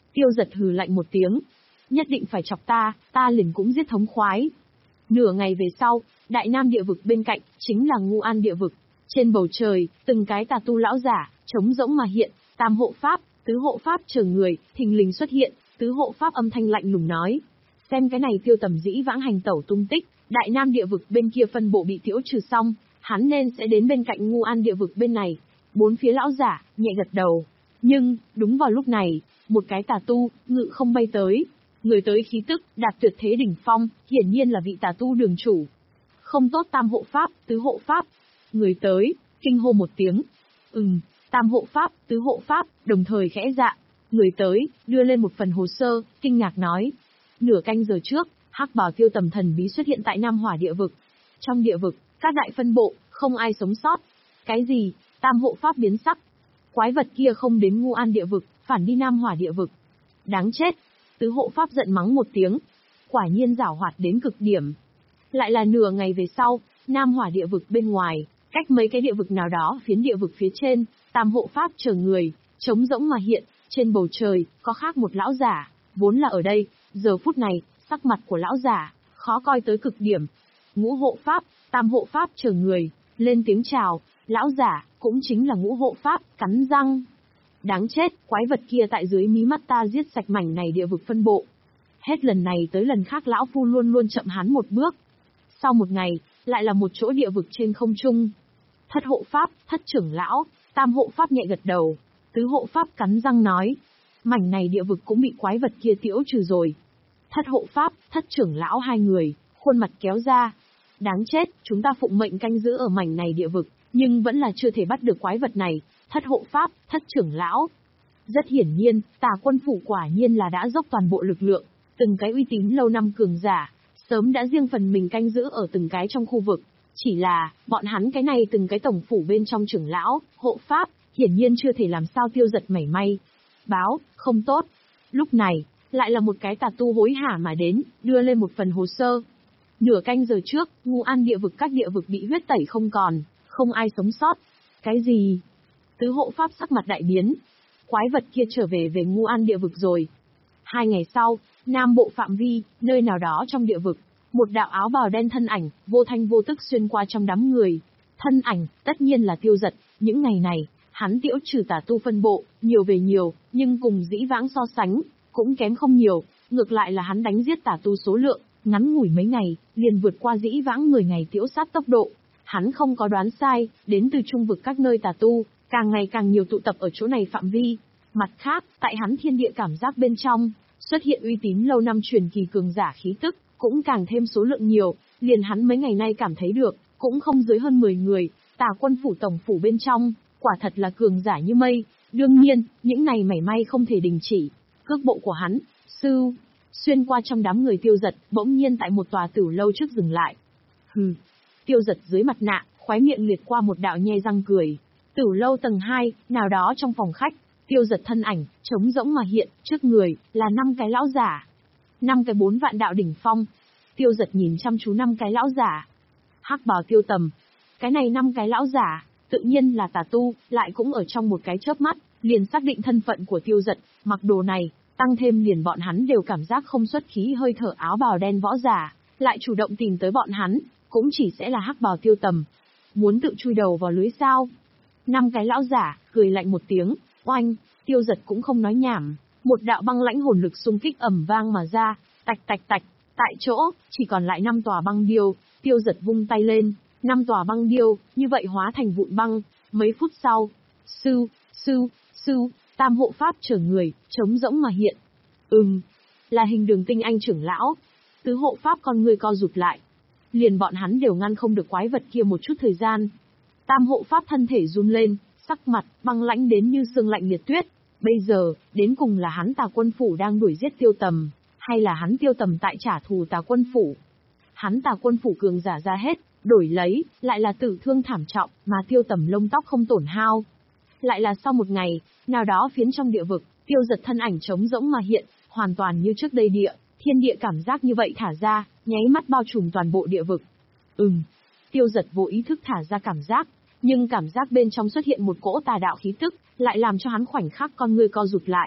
Speaker 1: Tiêu Giật hừ lạnh một tiếng. Nhất định phải chọc ta, ta liền cũng giết thống khoái. Nửa ngày về sau, Đại Nam địa vực bên cạnh, chính là Ngũ An địa vực. Trên bầu trời, từng cái tà tu lão giả, trống rỗng mà hiện, tam hộ pháp, tứ hộ pháp chờ người, thình lình xuất hiện, tứ hộ pháp âm thanh lạnh lùng nói. Xem cái này Tiêu Tầm dĩ vãng hành tẩu tung tích, Đại Nam địa vực bên kia phân bộ bị tiễu trừ xong, hắn nên sẽ đến bên cạnh Ngũ An địa vực bên này. Bốn phía lão giả, nhẹ gật đầu. Nhưng, đúng vào lúc này, một cái tà tu, ngự không bay tới. Người tới khí tức, đạt tuyệt thế đỉnh phong, hiển nhiên là vị tà tu đường chủ. Không tốt tam hộ pháp, tứ hộ pháp. Người tới, kinh hô một tiếng. Ừm, tam hộ pháp, tứ hộ pháp, đồng thời khẽ dạ. Người tới, đưa lên một phần hồ sơ, kinh ngạc nói. Nửa canh giờ trước, hắc bào Tiêu Tầm thần bí xuất hiện tại Nam Hỏa địa vực. Trong địa vực, các đại phân bộ, không ai sống sót. Cái gì? Tam hộ pháp biến sắc. Quái vật kia không đến Ngũ An địa vực, phản đi Nam Hỏa địa vực. Đáng chết. Tứ hộ pháp giận mắng một tiếng. Quả nhiên giảo hoạt đến cực điểm. Lại là nửa ngày về sau, Nam Hỏa địa vực bên ngoài, cách mấy cái địa vực nào đó phiến địa vực phía trên, tam hộ pháp chờ người, trống rỗng mà hiện, trên bầu trời, có khác một lão giả, vốn là ở đây, giờ phút này, sắc mặt của lão giả, khó coi tới cực điểm. Ngũ hộ pháp, tam hộ pháp chờ người, lên tiếng chào, lão giả, cũng chính là ngũ hộ pháp, cắn răng. Đáng chết, quái vật kia tại dưới mí mắt ta giết sạch mảnh này địa vực phân bộ. Hết lần này tới lần khác lão phu luôn luôn chậm hắn một bước. Sau một ngày, lại là một chỗ địa vực trên không trung. Thất hộ pháp, thất trưởng lão, tam hộ pháp nhẹ gật đầu, tứ hộ pháp cắn răng nói. Mảnh này địa vực cũng bị quái vật kia tiễu trừ rồi. Thất hộ pháp, thất trưởng lão hai người, khuôn mặt kéo ra. Đáng chết, chúng ta phụng mệnh canh giữ ở mảnh này địa vực, nhưng vẫn là chưa thể bắt được quái vật này. Thất hộ pháp, thất trưởng lão. Rất hiển nhiên, Tà Quân phủ quả nhiên là đã dốc toàn bộ lực lượng, từng cái uy tín lâu năm cường giả, sớm đã riêng phần mình canh giữ ở từng cái trong khu vực. Chỉ là, bọn hắn cái này từng cái tổng phủ bên trong trưởng lão, hộ pháp, hiển nhiên chưa thể làm sao Tiêu Giật mảy may. Báo, không tốt. Lúc này, lại là một cái tà tu hối hả mà đến, đưa lên một phần hồ sơ. Nửa canh giờ trước, Ngũ An địa vực các địa vực bị huyết tẩy không còn, không ai sống sót. Cái gì? Tứ hộ pháp sắc mặt đại biến. Quái vật kia trở về về Ngũ An địa vực rồi. Hai ngày sau, Nam bộ phạm vi, nơi nào đó trong địa vực, một đạo áo bào đen thân ảnh, vô thanh vô tức xuyên qua trong đám người. Thân ảnh, tất nhiên là Tiêu Giật, những ngày này, hắn tiễu trừ tà tu phân bộ, nhiều về nhiều, nhưng cùng dĩ vãng so sánh, cũng kém không nhiều, ngược lại là hắn đánh giết tà tu số lượng, ngắn ngủi mấy ngày, liền vượt qua dĩ vãng mười ngày tiễu sát tốc độ. Hắn không có đoán sai, đến từ trung vực các nơi tà tu, càng ngày càng nhiều tụ tập ở chỗ này phạm vi. Mặt khác, tại hắn thiên địa cảm giác bên trong, xuất hiện uy tín lâu năm truyền kỳ cường giả khí tức, cũng càng thêm số lượng nhiều, liền hắn mấy ngày nay cảm thấy được, cũng không dưới hơn mười người, Tà Quân phủ tổng phủ bên trong, quả thật là cường giả như mây. Đương nhiên, những này mảy may không thể đình chỉ. Cước bộ của hắn, sư, xuyên qua trong đám người Tiêu Giật, bỗng nhiên tại một tòa tử lâu trước dừng lại. Hừ, Tiêu Giật dưới mặt nạ, khóe miệng liệt qua một đạo nhe răng cười. Tử lâu tầng hai, nào đó trong phòng khách, Tiêu Giật thân ảnh, trống rỗng mà hiện, trước người, là năm cái lão giả. Năm cái bốn vạn đạo đỉnh phong. Tiêu Giật nhìn chăm chú năm cái lão giả. Hắc bào Tiêu Tầm. Cái này năm cái lão giả, tự nhiên là tà tu, lại cũng ở trong một cái chớp mắt, liền xác định thân phận của Tiêu Giật, mặc đồ này, tăng thêm liền bọn hắn đều cảm giác không xuất khí hơi thở áo bào đen võ giả, lại chủ động tìm tới bọn hắn, cũng chỉ sẽ là Hắc bào Tiêu Tầm. Muốn tự chui đầu vào lưới sao? Năm cái lão giả, cười lạnh một tiếng, oanh, Tiêu Giật cũng không nói nhảm, một đạo băng lãnh hồn lực xung kích ầm vang mà ra, tạch tạch tạch, tại chỗ, chỉ còn lại năm tòa băng điêu, Tiêu Giật vung tay lên, năm tòa băng điêu, như vậy hóa thành vụn băng, mấy phút sau, sư, sư, sư, tam hộ pháp trở người, trống rỗng mà hiện. Ừm, là hình đường tinh anh trưởng lão, tứ hộ pháp con người co rụt lại. Liền bọn hắn đều ngăn không được quái vật kia một chút thời gian. Tam hộ pháp thân thể run lên, sắc mặt, băng lãnh đến như sương lạnh liệt tuyết. Bây giờ, đến cùng là hắn Tà Quân phủ đang đuổi giết Tiêu Tầm, hay là hắn Tiêu Tầm tại trả thù Tà Quân phủ? Hắn Tà Quân phủ cường giả ra hết, đổi lấy, lại là tử thương thảm trọng, mà Tiêu Tầm lông tóc không tổn hao. Lại là sau một ngày, nào đó phiến trong địa vực, Tiêu Giật thân ảnh trống rỗng mà hiện, hoàn toàn như trước đây địa, thiên địa cảm giác như vậy thả ra, nháy mắt bao trùm toàn bộ địa vực. Ừm, Tiêu Giật vô ý thức thả ra cảm giác, nhưng cảm giác bên trong xuất hiện một cỗ tà đạo khí tức, lại làm cho hắn khoảnh khắc con người co rụt lại.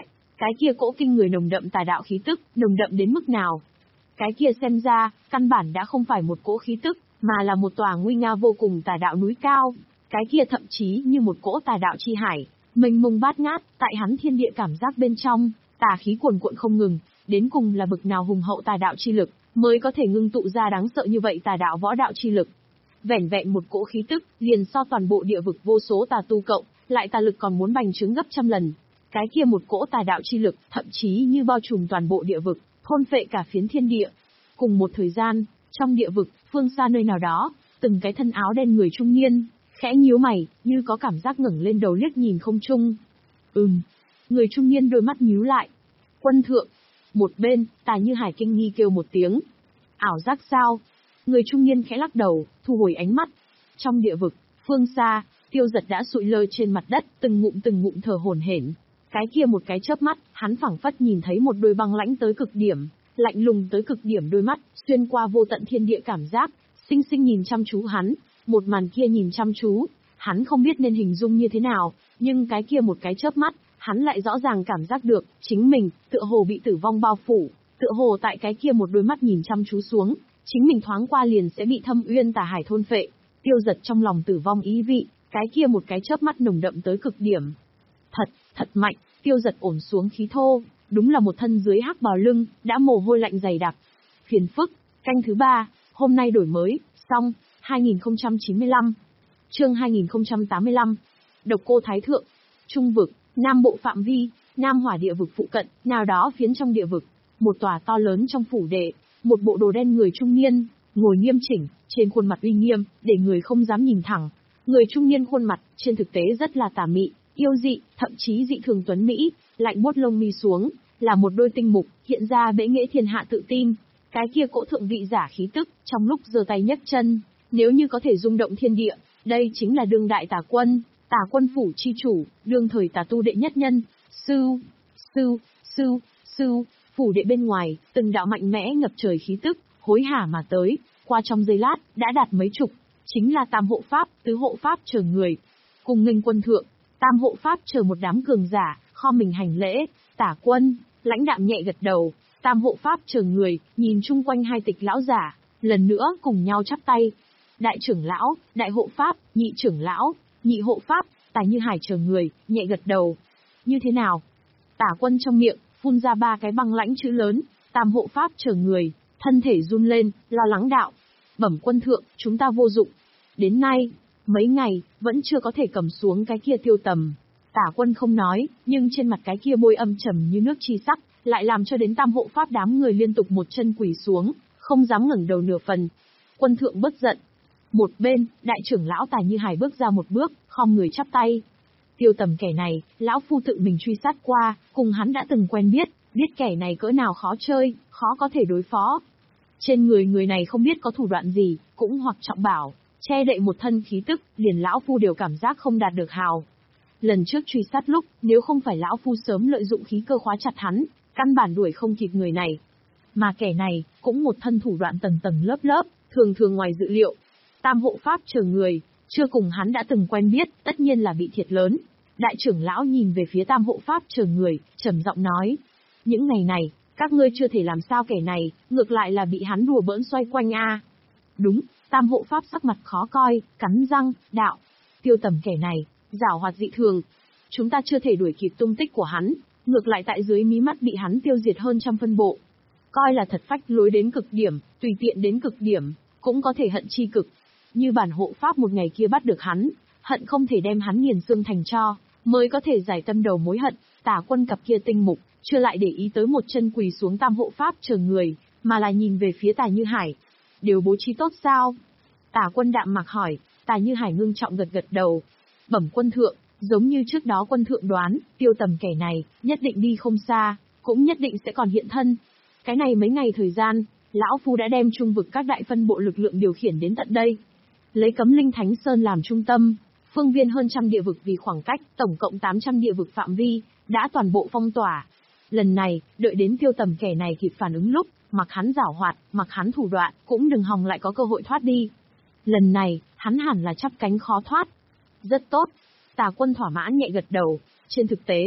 Speaker 1: Cái kia cỗ kinh người nồng đậm tà đạo khí tức, nồng đậm đến mức nào? Cái kia xem ra, căn bản đã không phải một cỗ khí tức, mà là một tòa nguy nga vô cùng tà đạo núi cao. Cái kia thậm chí như một cỗ tà đạo chi hải, mênh mông bát ngát, tại hắn thiên địa cảm giác bên trong, tà khí cuồn cuộn không ngừng, đến cùng là bực nào hùng hậu tà đạo chi lực, mới có thể ngưng tụ ra đáng sợ như vậy tà đạo võ đạo chi lực. Vẻn vẹn một cỗ khí tức, liền so toàn bộ địa vực vô số tà tu cộng, lại tà lực còn muốn bành trướng gấp trăm lần. Cái kia một cỗ tà đạo chi lực, thậm chí như bao trùm toàn bộ địa vực, thôn phệ cả phiến thiên địa. Cùng một thời gian, trong địa vực, phương xa nơi nào đó, từng cái thân áo đen người trung niên, khẽ nhíu mày, như có cảm giác ngẩng lên đầu liếc nhìn không trung. Ừm. Người trung niên đôi mắt nhíu lại. Quân thượng. Một bên, Tà Như Hải kinh nghi kêu một tiếng. Ảo giác sao? Người trung niên khẽ lắc đầu, thu hồi ánh mắt. Trong địa vực, phương xa, Tiêu Giật đã sụi lơ trên mặt đất, từng ngụm từng ngụm thở hổn hển. Cái kia một cái chớp mắt, hắn phảng phất nhìn thấy một đôi băng lãnh tới cực điểm, lạnh lùng tới cực điểm đôi mắt, xuyên qua vô tận thiên địa cảm giác, sinh sinh nhìn chăm chú hắn. Một màn kia nhìn chăm chú, hắn không biết nên hình dung như thế nào, nhưng cái kia một cái chớp mắt, hắn lại rõ ràng cảm giác được, chính mình, tựa hồ bị tử vong bao phủ, tựa hồ tại cái kia một đôi mắt nhìn chăm chú xuống, chính mình thoáng qua liền sẽ bị thâm uyên tà hải thôn phệ. Tiêu Giật trong lòng tử vong ý vị, cái kia một cái chớp mắt nồng đậm tới cực điểm. Thật, thật mạnh, Tiêu Giật ổn xuống khí thô, đúng là một thân dưới hắc bào lưng, đã mồ hôi lạnh dày đặc. Phiền phức, canh thứ ba, hôm nay đổi mới, xong, hai nghìn không trăm chín mươi lăm. Chương hai nghìn không trăm tám mươi lăm. Độc Cô Thái Thượng. Trung vực, Nam Bộ phạm vi, Nam Hỏa địa vực phụ cận, nào đó phiến trong địa vực, một tòa to lớn trong phủ đệ, một bộ đồ đen người trung niên, ngồi nghiêm chỉnh, trên khuôn mặt uy nghiêm, để người không dám nhìn thẳng. Người trung niên khuôn mặt, trên thực tế rất là tà mị, yêu dị, thậm chí dị thường tuấn mỹ, lạnh buốt lông mi xuống, là một đôi tinh mục, hiện ra bẽ nghĩa thiên hạ tự tin. Cái kia cỗ thượng vị giả khí tức, trong lúc giơ tay nhấc chân, nếu như có thể rung động thiên địa, đây chính là đương đại tà quân, tà quân phủ chi chủ, đương thời tà tu đệ nhất nhân. Sư, sư, sư, sư, phủ đệ bên ngoài, từng đạo mạnh mẽ ngập trời khí tức, hối hả mà tới, qua trong giây lát, đã đạt mấy chục, chính là tam hộ pháp, tứ hộ pháp chờ người. Cùng nghênh quân thượng, tam hộ pháp chờ một đám cường giả, kho mình hành lễ, tả quân, lãnh đạm nhẹ gật đầu, tam hộ pháp chờ người, nhìn chung quanh hai tịch lão giả, lần nữa cùng nhau chắp tay. Đại trưởng lão, đại hộ pháp, nhị trưởng lão, nhị hộ pháp, Tà Như Hải chờ người, nhẹ gật đầu. Như thế nào? Tả quân trong miệng, phun ra ba cái băng lãnh chữ lớn, tam hộ pháp chờ người, thân thể run lên, lo lắng đạo. Bẩm quân thượng, chúng ta vô dụng. Đến nay, mấy ngày, vẫn chưa có thể cầm xuống cái kia tiêu tầm. Tả quân không nói, nhưng trên mặt cái kia môi âm trầm như nước chi sắc, lại làm cho đến tam hộ pháp đám người liên tục một chân quỳ xuống, không dám ngẩng đầu nửa phần. Quân thượng bất giận. Một bên, đại trưởng lão Tà Như Hải bước ra một bước, khom người chắp tay. Tiêu tầm kẻ này, lão phu tự mình truy sát qua, cùng hắn đã từng quen biết, biết kẻ này cỡ nào khó chơi, khó có thể đối phó. Trên người người này không biết có thủ đoạn gì, cũng hoặc trọng bảo, che đậy một thân khí tức, liền lão phu đều cảm giác không đạt được hào. Lần trước truy sát lúc, nếu không phải lão phu sớm lợi dụng khí cơ khóa chặt hắn, căn bản đuổi không kịp người này. Mà kẻ này, cũng một thân thủ đoạn tầng tầng lớp lớp, thường thường ngoài dự liệu. Tam hộ pháp chờ người, chưa cùng hắn đã từng quen biết, tất nhiên là bị thiệt lớn. Đại trưởng lão nhìn về phía tam hộ pháp chờ người, trầm giọng nói. Những ngày này, các ngươi chưa thể làm sao kẻ này, ngược lại là bị hắn đùa bỡn xoay quanh a. Đúng, tam hộ pháp sắc mặt khó coi, cắn răng, đạo. Tiêu tầm kẻ này, giảo hoạt dị thường. Chúng ta chưa thể đuổi kịp tung tích của hắn, ngược lại tại dưới mí mắt bị hắn tiêu diệt hơn trăm phân bộ. Coi là thật phách lối đến cực điểm, tùy tiện đến cực điểm, cũng có thể hận chi cực. Như bản hộ pháp một ngày kia bắt được hắn, hận không thể đem hắn nghiền xương thành tro, mới có thể giải tâm đầu mối hận. Tả quân cặp kia tinh mục, chưa lại để ý tới một chân quỳ xuống tam hộ pháp chờ người, mà là nhìn về phía Tà Như Hải. Đều bố trí tốt sao? Tả quân đạm mặc hỏi. Tà Như Hải ngưng trọng gật gật đầu. Bẩm quân thượng, giống như trước đó quân thượng đoán, tiêu tầm kẻ này, nhất định đi không xa, cũng nhất định sẽ còn hiện thân. Cái này mấy ngày thời gian, lão phu đã đem trung vực các đại phân bộ lực lượng điều khiển đến tận đây. Lấy Cấm Linh Thánh Sơn làm trung tâm, phương viên hơn trăm địa vực vì khoảng cách, tổng cộng tám trăm địa vực phạm vi, đã toàn bộ phong tỏa. Lần này, đợi đến tiêu tầm kẻ này kịp phản ứng lúc, mặc hắn giảo hoạt, mặc hắn thủ đoạn, cũng đừng hòng lại có cơ hội thoát đi. Lần này, hắn hẳn là chắp cánh khó thoát. Rất tốt. Tà quân thỏa mãn nhẹ gật đầu. Trên thực tế,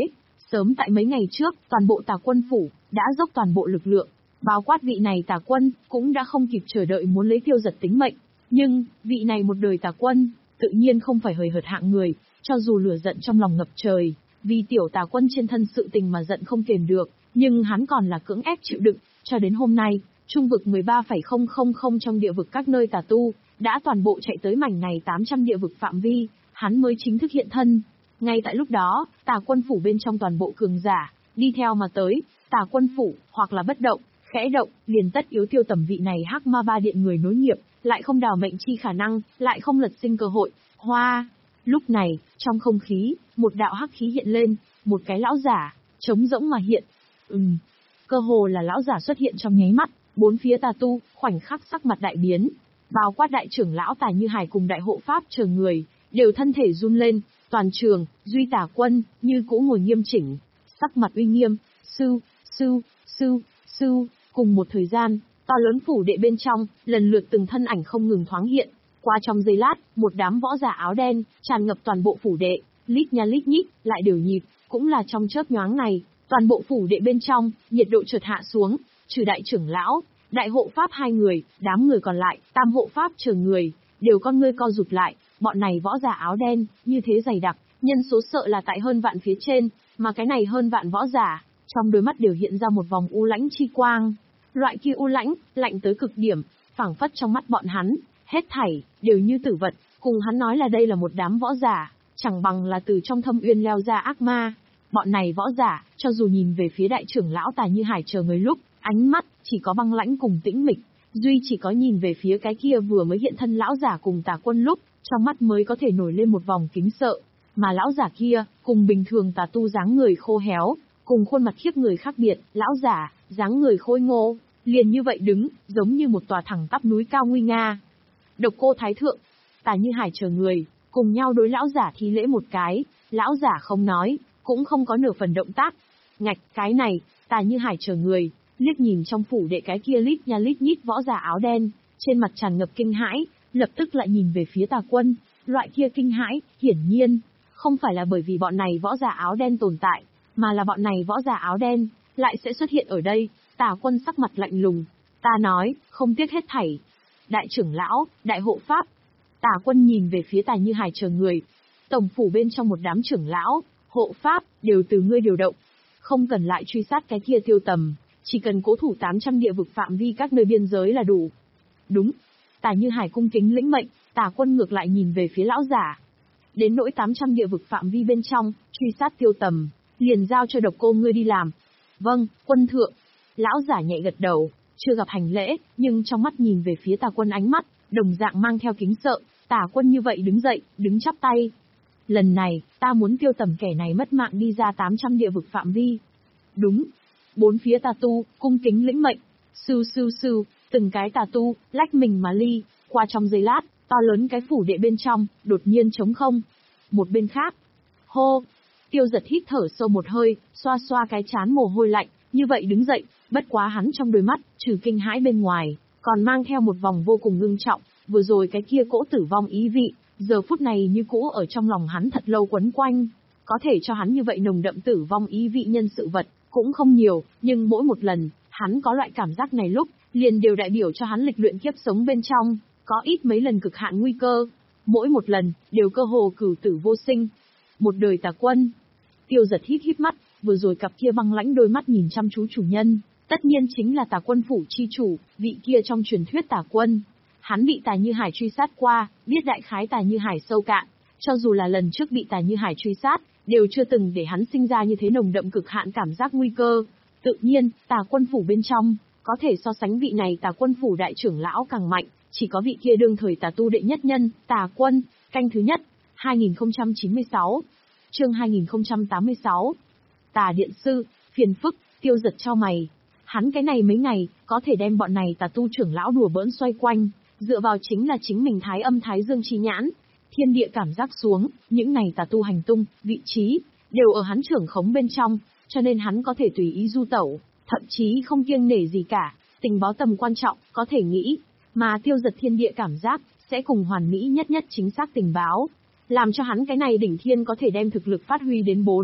Speaker 1: Sớm tại mấy ngày trước, toàn bộ Tà Quân phủ đã dốc toàn bộ lực lượng, bao quát vị này Tà Quân cũng đã không kịp chờ đợi muốn lấy Tiêu Giật tính mệnh. Nhưng, vị này một đời Tà Quân, tự nhiên không phải hời hợt hạng người, cho dù lửa giận trong lòng ngập trời, vì tiểu Tà Quân trên thân sự tình mà giận không kềm được, nhưng hắn còn là cưỡng ép chịu đựng, cho đến hôm nay, trung vực mười ba phẩy không không không trong địa vực các nơi tà tu, đã toàn bộ chạy tới mảnh này tám trăm địa vực phạm vi, hắn mới chính thức hiện thân. Ngay tại lúc đó, Tà Quân phủ bên trong toàn bộ cường giả, đi theo mà tới, Tà Quân phủ, hoặc là bất động, khẽ động, liền tất yếu tiêu tầm vị này hắc ma ba điện người nối nghiệp, lại không đào mệnh chi khả năng, lại không lật sinh cơ hội. Hoa! Lúc này, trong không khí, một đạo hắc khí hiện lên, một cái lão giả, trống rỗng mà hiện. Ừm, cơ hồ là lão giả xuất hiện trong nháy mắt, bốn phía tà tu, khoảnh khắc sắc mặt đại biến. Bao quát đại trưởng lão Tà Như Hải cùng đại hộ pháp chờ người, đều thân thể run lên, toàn trường, duy Tà Quân, như cũ ngồi nghiêm chỉnh, sắc mặt uy nghiêm, sư, sư, sư, sư, cùng một thời gian, to lớn phủ đệ bên trong, lần lượt từng thân ảnh không ngừng thoáng hiện. Qua trong giây lát, một đám võ giả áo đen, tràn ngập toàn bộ phủ đệ, lít nha lít nhít, lại đều nhịp, cũng là trong chớp nhoáng này, toàn bộ phủ đệ bên trong, nhiệt độ chợt hạ xuống, trừ đại trưởng lão, đại hộ pháp hai người, đám người còn lại, tam hộ pháp chờ người, đều con ngươi co rụt lại, bọn này võ giả áo đen, như thế dày đặc, nhân số sợ là tại hơn vạn phía trên, mà cái này hơn vạn võ giả, trong đôi mắt đều hiện ra một vòng u lãnh chi quang. Loại kia u lãnh, lạnh tới cực điểm, phảng phất trong mắt bọn hắn, hết thảy, đều như tử vật, cùng hắn nói là đây là một đám võ giả, chẳng bằng là từ trong thâm uyên leo ra ác ma. Bọn này võ giả, cho dù nhìn về phía đại trưởng lão Tà Như Hải chờ người lúc, ánh mắt, chỉ có băng lãnh cùng tĩnh mịch, duy chỉ có nhìn về phía cái kia vừa mới hiện thân lão giả cùng Tà Quân lúc, trong mắt mới có thể nổi lên một vòng kính sợ. Mà lão giả kia, cùng bình thường tà tu dáng người khô héo, cùng khuôn mặt khiếp người khác biệt, lão giả, dáng người khôi ngô, liền như vậy đứng, giống như một tòa thẳng tắp núi cao nguy nga. Độc Cô Thái Thượng, Tà Như Hải chờ người, cùng nhau đối lão giả thi lễ một cái, lão giả không nói, cũng không có nửa phần động tác. Ngạch, cái này, Tà Như Hải chờ người, liếc nhìn trong phủ đệ cái kia lít nha lít nhít võ giả áo đen, trên mặt tràn ngập kinh hãi, lập tức lại nhìn về phía Tà Quân, loại kia kinh hãi, hiển nhiên, không phải là bởi vì bọn này võ giả áo đen tồn tại, mà là bọn này võ giả áo đen, lại sẽ xuất hiện ở đây. Tà Quân sắc mặt lạnh lùng, ta nói, không tiếc hết thảy. Đại trưởng lão, đại hộ pháp. Tà Quân nhìn về phía Tà Như Hải chờ người. Tổng phủ bên trong một đám trưởng lão, hộ pháp, đều từ ngươi điều động. Không cần lại truy sát cái kia tiêu tầm, chỉ cần cố thủ tám trăm địa vực phạm vi các nơi biên giới là đủ. Đúng. Tà Như Hải cung kính lĩnh mệnh, Tà Quân ngược lại nhìn về phía lão giả. Đến nỗi tám trăm địa vực phạm vi bên trong, truy sát tiêu tầm, liền giao cho Độc Cô ngươi đi làm. Vâng, quân thượng. Lão giả nhẹ gật đầu, chưa gặp hành lễ, nhưng trong mắt nhìn về phía Tà Quân ánh mắt, đồng dạng mang theo kính sợ. Tà Quân như vậy đứng dậy, đứng chắp tay. Lần này, ta muốn tiêu tầm kẻ này mất mạng đi ra tám trăm địa vực phạm vi. Đúng. Bốn phía tà tu, cung kính lĩnh mệnh. Sư sư sư, từng cái tà tu, lách mình mà ly, qua trong giây lát, to lớn cái phủ đệ bên trong, đột nhiên trống không. Một bên khác. Hô. Tiêu Giật hít thở sâu một hơi, xoa xoa cái trán mồ hôi lạnh, như vậy đứng dậy, bất quá hắn trong đôi mắt, trừ kinh hãi bên ngoài, còn mang theo một vòng vô cùng ngưng trọng, vừa rồi cái kia cỗ tử vong ý vị, giờ phút này như cũ ở trong lòng hắn thật lâu quấn quanh. Có thể cho hắn như vậy nồng đậm tử vong ý vị nhân sự vật, cũng không nhiều, nhưng mỗi một lần, hắn có loại cảm giác này lúc, liền đều đại biểu cho hắn lịch luyện kiếp sống bên trong, có ít mấy lần cực hạn nguy cơ. Mỗi một lần, đều cơ hồ cửu tử vô sinh. Một đời Tà Quân. Tiêu Giật híp híp mắt, vừa rồi cặp kia băng lãnh đôi mắt nhìn chăm chú chủ nhân, tất nhiên chính là Tà Quân phủ chi chủ, vị kia trong truyền thuyết Tà Quân. Hắn bị Tà Như Hải truy sát qua, biết đại khái Tà Như Hải sâu cạn, cho dù là lần trước bị Tà Như Hải truy sát, đều chưa từng để hắn sinh ra như thế nồng đậm cực hạn cảm giác nguy cơ. Tự nhiên, Tà Quân phủ bên trong, có thể so sánh vị này Tà Quân phủ đại trưởng lão càng mạnh, chỉ có vị kia đương thời Tà tu đệ nhất nhân, Tà Quân, canh thứ nhất, hai nghìn không trăm chín mươi sáu, chương hai nghìn không trăm tám mươi sáu. Tà điện sư, phiền phức, Tiêu Giật cho mày. Hắn cái này mấy ngày, có thể đem bọn này Tà tu trưởng lão đùa bỡn xoay quanh, dựa vào chính là chính mình thái âm thái dương chi nhãn. Thiên địa cảm giác xuống, những này Tà tu hành tung, vị trí, đều ở hắn trưởng khống bên trong, cho nên hắn có thể tùy ý du tẩu, thậm chí không kiêng nể gì cả, tình báo tầm quan trọng, có thể nghĩ, mà Tiêu Giật thiên địa cảm giác, sẽ cùng hoàn mỹ nhất nhất chính xác tình báo, làm cho hắn cái này đỉnh thiên có thể đem thực lực phát huy đến bốn,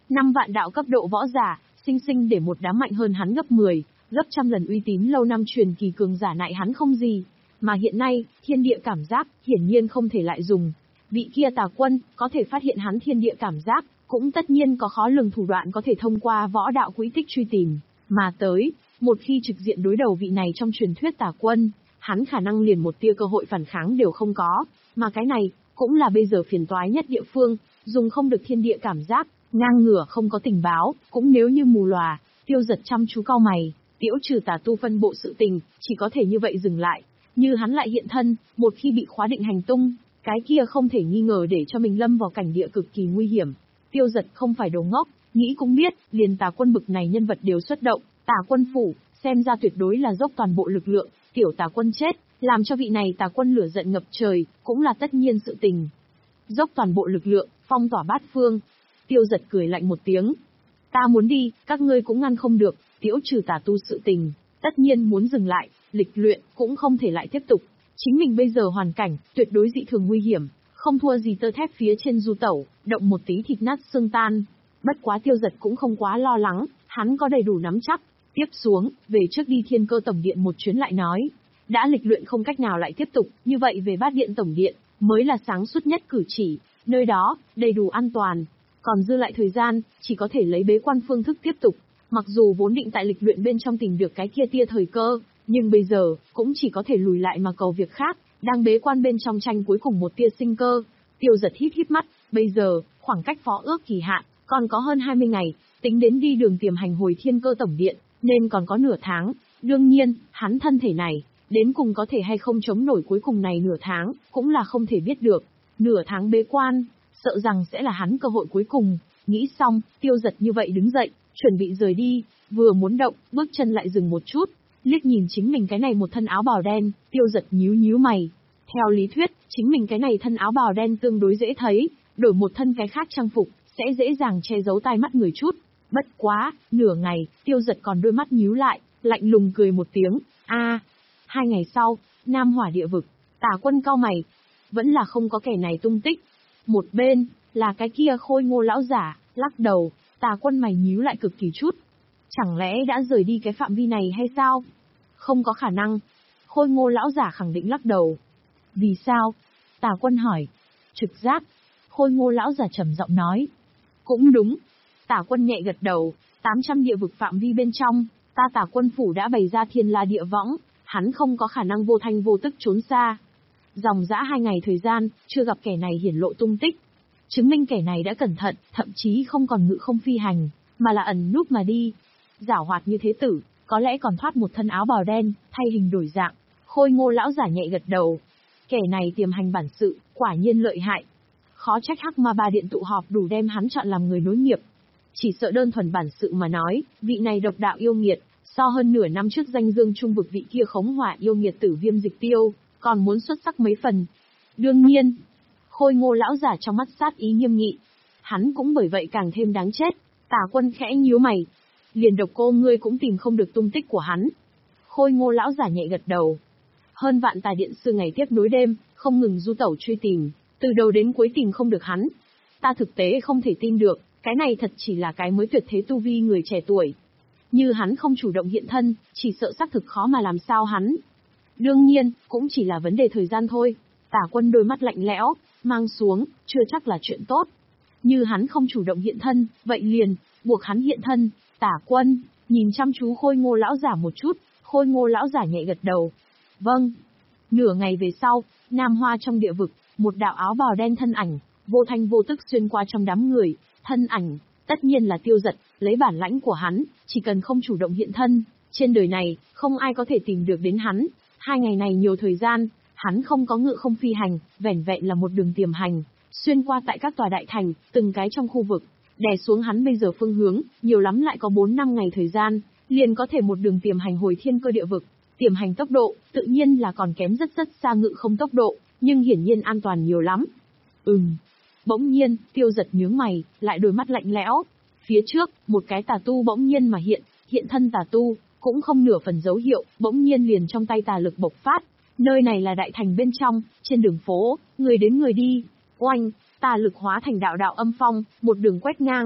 Speaker 1: Năm vạn đạo cấp độ võ giả, sinh sinh để một đám mạnh hơn hắn gấp mười, gấp trăm lần uy tín lâu năm truyền kỳ cường giả nại hắn không gì. Mà hiện nay, thiên địa cảm giác, hiển nhiên không thể lại dùng. Vị kia tà quân, có thể phát hiện hắn thiên địa cảm giác, cũng tất nhiên có khó lường thủ đoạn có thể thông qua võ đạo quỹ tích truy tìm. Mà tới, một khi trực diện đối đầu vị này trong truyền thuyết tà quân, hắn khả năng liền một tia cơ hội phản kháng đều không có, mà cái này, cũng là bây giờ phiền toái nhất địa phương, dùng không được thiên địa cảm giác, ngang ngửa không có tình báo, cũng nếu như mù lòa, Tiêu Giật chăm chú cau mày, tiễu trừ tà tu phân bộ sự tình, chỉ có thể như vậy dừng lại. Như hắn lại hiện thân, một khi bị khóa định hành tung, cái kia không thể nghi ngờ để cho mình lâm vào cảnh địa cực kỳ nguy hiểm. Tiêu Giật không phải đồ ngốc, nghĩ cũng biết, liền tà quân bực này nhân vật đều xuất động, tà quân phủ, xem ra tuyệt đối là dốc toàn bộ lực lượng, tiểu tà quân chết, làm cho vị này tà quân lửa giận ngập trời, cũng là tất nhiên sự tình. Dốc toàn bộ lực lượng, phong tỏa bát phương. Tiêu Giật cười lạnh một tiếng. Ta muốn đi, các ngươi cũng ngăn không được, tiễu trừ tà tu sự tình, tất nhiên muốn dừng lại, lịch luyện, cũng không thể lại tiếp tục. Chính mình bây giờ hoàn cảnh, tuyệt đối dị thường nguy hiểm, không thua gì tơ thép phía trên du tẩu, động một tí thịt nát xương tan. Bất quá Tiêu Giật cũng không quá lo lắng, hắn có đầy đủ nắm chắc. Tiếp xuống, về trước đi Thiên Cơ Tổng Điện một chuyến lại nói. Đã lịch luyện không cách nào lại tiếp tục, như vậy về Bát Điện Tổng Điện, mới là sáng suốt nhất cử chỉ, nơi đó, đầy đủ an toàn. Còn dư lại thời gian, chỉ có thể lấy bế quan phương thức tiếp tục. Mặc dù vốn định tại lịch luyện bên trong tìm được cái kia tia thời cơ, nhưng bây giờ, cũng chỉ có thể lùi lại mà cầu việc khác, đang bế quan bên trong tranh cuối cùng một tia sinh cơ. Tiêu Giật híp híp mắt, bây giờ, khoảng cách phó ước kỳ hạn, còn có hơn hai mươi ngày, tính đến đi đường tiềm hành hồi Thiên Cơ Tổng Điện, nên còn có nửa tháng. Đương nhiên, hắn thân thể này, đến cùng có thể hay không chống nổi cuối cùng này nửa tháng, cũng là không thể biết được. Nửa tháng bế quan, sợ rằng sẽ là hắn cơ hội cuối cùng. Nghĩ xong, Tiêu Giật như vậy đứng dậy, chuẩn bị rời đi, vừa muốn động, bước chân lại dừng một chút, liếc nhìn chính mình cái này một thân áo bào đen, Tiêu Giật nhíu nhíu mày. Theo lý thuyết, chính mình cái này thân áo bào đen tương đối dễ thấy, đổi một thân cái khác trang phục, sẽ dễ dàng che giấu tai mắt người chút. Bất quá, nửa ngày, Tiêu Giật còn đôi mắt nhíu lại, lạnh lùng cười một tiếng, a. Hai ngày sau, Nam Hỏa Địa Vực, Tà Quân cau mày, vẫn là không có kẻ này tung tích. Một bên, là cái kia Khôi Ngô lão giả, lắc đầu, Tà Quân mày nhíu lại cực kỳ chút. Chẳng lẽ đã rời đi cái phạm vi này hay sao? Không có khả năng. Khôi Ngô lão giả khẳng định lắc đầu. Vì sao? Tà Quân hỏi. Trực giác. Khôi Ngô lão giả trầm giọng nói. Cũng đúng. Tà Quân nhẹ gật đầu, tám trăm địa vực phạm vi bên trong, ta Tà Quân phủ đã bày ra thiên la địa võng, hắn không có khả năng vô thanh vô tức trốn xa. Dòng dã hai ngày thời gian, chưa gặp kẻ này hiển lộ tung tích. Chứng minh kẻ này đã cẩn thận, thậm chí không còn ngự không phi hành, mà là ẩn núp mà đi. Giảo hoạt như thế tử, có lẽ còn thoát một thân áo bào đen, thay hình đổi dạng. Khôi Ngô lão giả nhẹ gật đầu. Kẻ này tiềm hành bản sự, quả nhiên lợi hại. Khó trách Hắc Ma Ba Điện tụ họp đủ đem hắn chọn làm người nối nghiệp. Chỉ sợ đơn thuần bản sự mà nói, vị này độc đạo yêu nghiệt, so hơn nửa năm trước danh dương trung vực vị kia khống hỏa yêu nghiệt Tử Viêm Dịch Tiêu, còn muốn xuất sắc mấy phần. Đương nhiên, Khôi Ngô lão giả trong mắt sát ý nghiêm nghị. Hắn cũng bởi vậy càng thêm đáng chết. Tà Quân khẽ nhíu mày. Liền độc cô ngươi cũng tìm không được tung tích của hắn. Khôi Ngô lão giả nhẹ gật đầu. Hơn vạn tài điện sư ngày tiếp nối đêm, không ngừng du tẩu truy tìm, từ đầu đến cuối tìm không được hắn. Ta thực tế không thể tin được, cái này thật chỉ là cái mới tuyệt thế tu vi người trẻ tuổi. Như hắn không chủ động hiện thân, chỉ sợ xác thực khó mà làm sao hắn. Đương nhiên, cũng chỉ là vấn đề thời gian thôi. Tả Quân đôi mắt lạnh lẽo, mang xuống, chưa chắc là chuyện tốt. Như hắn không chủ động hiện thân, vậy liền, buộc hắn hiện thân. Tả Quân, nhìn chăm chú Khôi Ngô lão giả một chút, Khôi Ngô lão giả nhẹ gật đầu. Vâng. Nửa ngày về sau, Nam Hoa trong địa vực, một đạo áo bào đen thân ảnh, vô thanh vô tức xuyên qua trong đám người, thân ảnh, tất nhiên là Tiêu Giật, lấy bản lãnh của hắn, chỉ cần không chủ động hiện thân, trên đời này, không ai có thể tìm được đến hắn. Hai ngày này nhiều thời gian, hắn không có ngự không phi hành, vẻn vẹn là một đường tiềm hành, xuyên qua tại các tòa đại thành, từng cái trong khu vực, đè xuống hắn bây giờ phương hướng, nhiều lắm lại có bốn năm ngày thời gian, liền có thể một đường tiềm hành hồi Thiên Cơ địa vực. Tiềm hành tốc độ, tự nhiên là còn kém rất rất xa ngự không tốc độ, nhưng hiển nhiên an toàn nhiều lắm. Ừm. Bỗng nhiên, Tiêu Giật nhướng mày, lại đôi mắt lạnh lẽo. Phía trước, một cái tà tu bỗng nhiên mà hiện, hiện thân tà tu, cũng không nửa phần dấu hiệu, bỗng nhiên liền trong tay tà lực bộc phát. Nơi này là đại thành bên trong, trên đường phố, người đến người đi. Oanh, tà lực hóa thành đạo đạo âm phong, một đường quét ngang.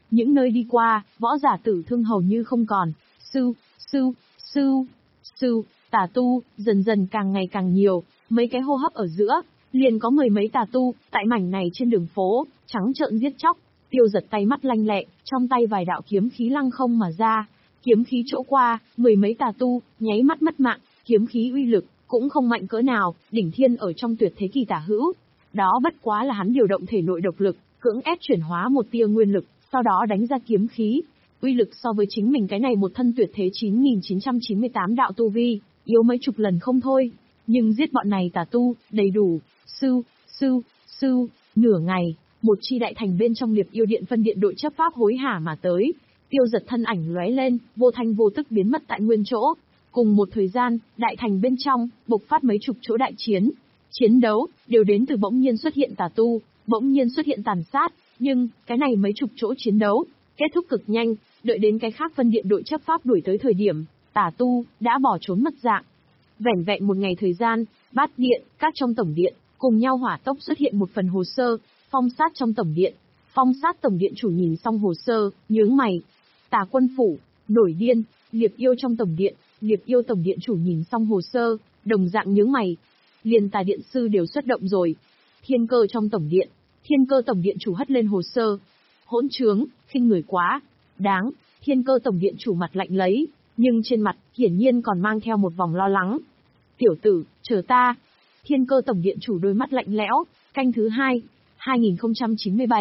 Speaker 1: Những nơi đi qua, võ giả tử thương hầu như không còn. Sư, sư, sư, sư, tà tu, dần dần càng ngày càng nhiều, mấy cái hô hấp ở giữa, liền có mười mấy tà tu, tại mảnh này trên đường phố, trắng trợn giết chóc. Tiêu Giật tay mắt lanh lẹ, trong tay vài đạo kiếm khí lăng không mà ra, kiếm khí chỗ qua, mười mấy tà tu, nháy mắt mất mạng, kiếm khí uy lực, cũng không mạnh cỡ nào, đỉnh thiên ở trong tuyệt thế kỳ tả hữu. Đó bất quá là hắn điều động thể nội độc lực, cưỡng ép chuyển hóa một tia nguyên lực, sau đó đánh ra kiếm khí. Uy lực so với chính mình cái này một thân tuyệt thế chín nghìn chín trăm chín mươi tám đạo tu vi, yếu mấy chục lần không thôi. Nhưng giết bọn này tà tu, đầy đủ. Sư, sư, sư, nửa ngày, một chi đại thành bên trong Liệp Yêu Điện phân điện đội chấp pháp hối hả mà tới. Tiêu Giật thân ảnh lóe lên, vô thanh vô tức biến mất tại nguyên chỗ. Cùng một thời gian, đại thành bên trong, bộc phát mấy chục chỗ đại chiến. Chiến đấu, đều đến từ bỗng nhiên xuất hiện tà tu, bỗng nhiên xuất hiện tàn sát. Nhưng, cái này mấy chục chỗ chiến đấu, kết thúc cực nhanh, đợi đến cái khác phân điện đội chấp pháp đuổi tới thời điểm, tà tu, đã bỏ trốn mất dạng. Vẻn vẹn một ngày thời gian, bát điện, các trong tổng điện, cùng nhau hỏa tốc xuất hiện một phần hồ sơ, phong sát trong tổng điện. Phong sát tổng điện chủ nhìn xong hồ sơ, nhướng mày. Tà quân phủ, nổi điên, Liệp Yêu trong tổng điện, Liệp Yêu tổng điện chủ nhìn xong hồ sơ, đồng dạng nhướng mày. Liền tà điện sư đều xuất động rồi. Thiên Cơ trong tổng điện, Thiên Cơ tổng điện chủ hất lên hồ sơ. Hỗn trướng, khinh người quá, đáng. Thiên Cơ tổng điện chủ mặt lạnh lấy, nhưng trên mặt, hiển nhiên còn mang theo một vòng lo lắng. Tiểu tử, chờ ta. Thiên Cơ tổng điện chủ đôi mắt lạnh lẽo, canh thứ hai, hai nghìn không trăm chín mươi bảy.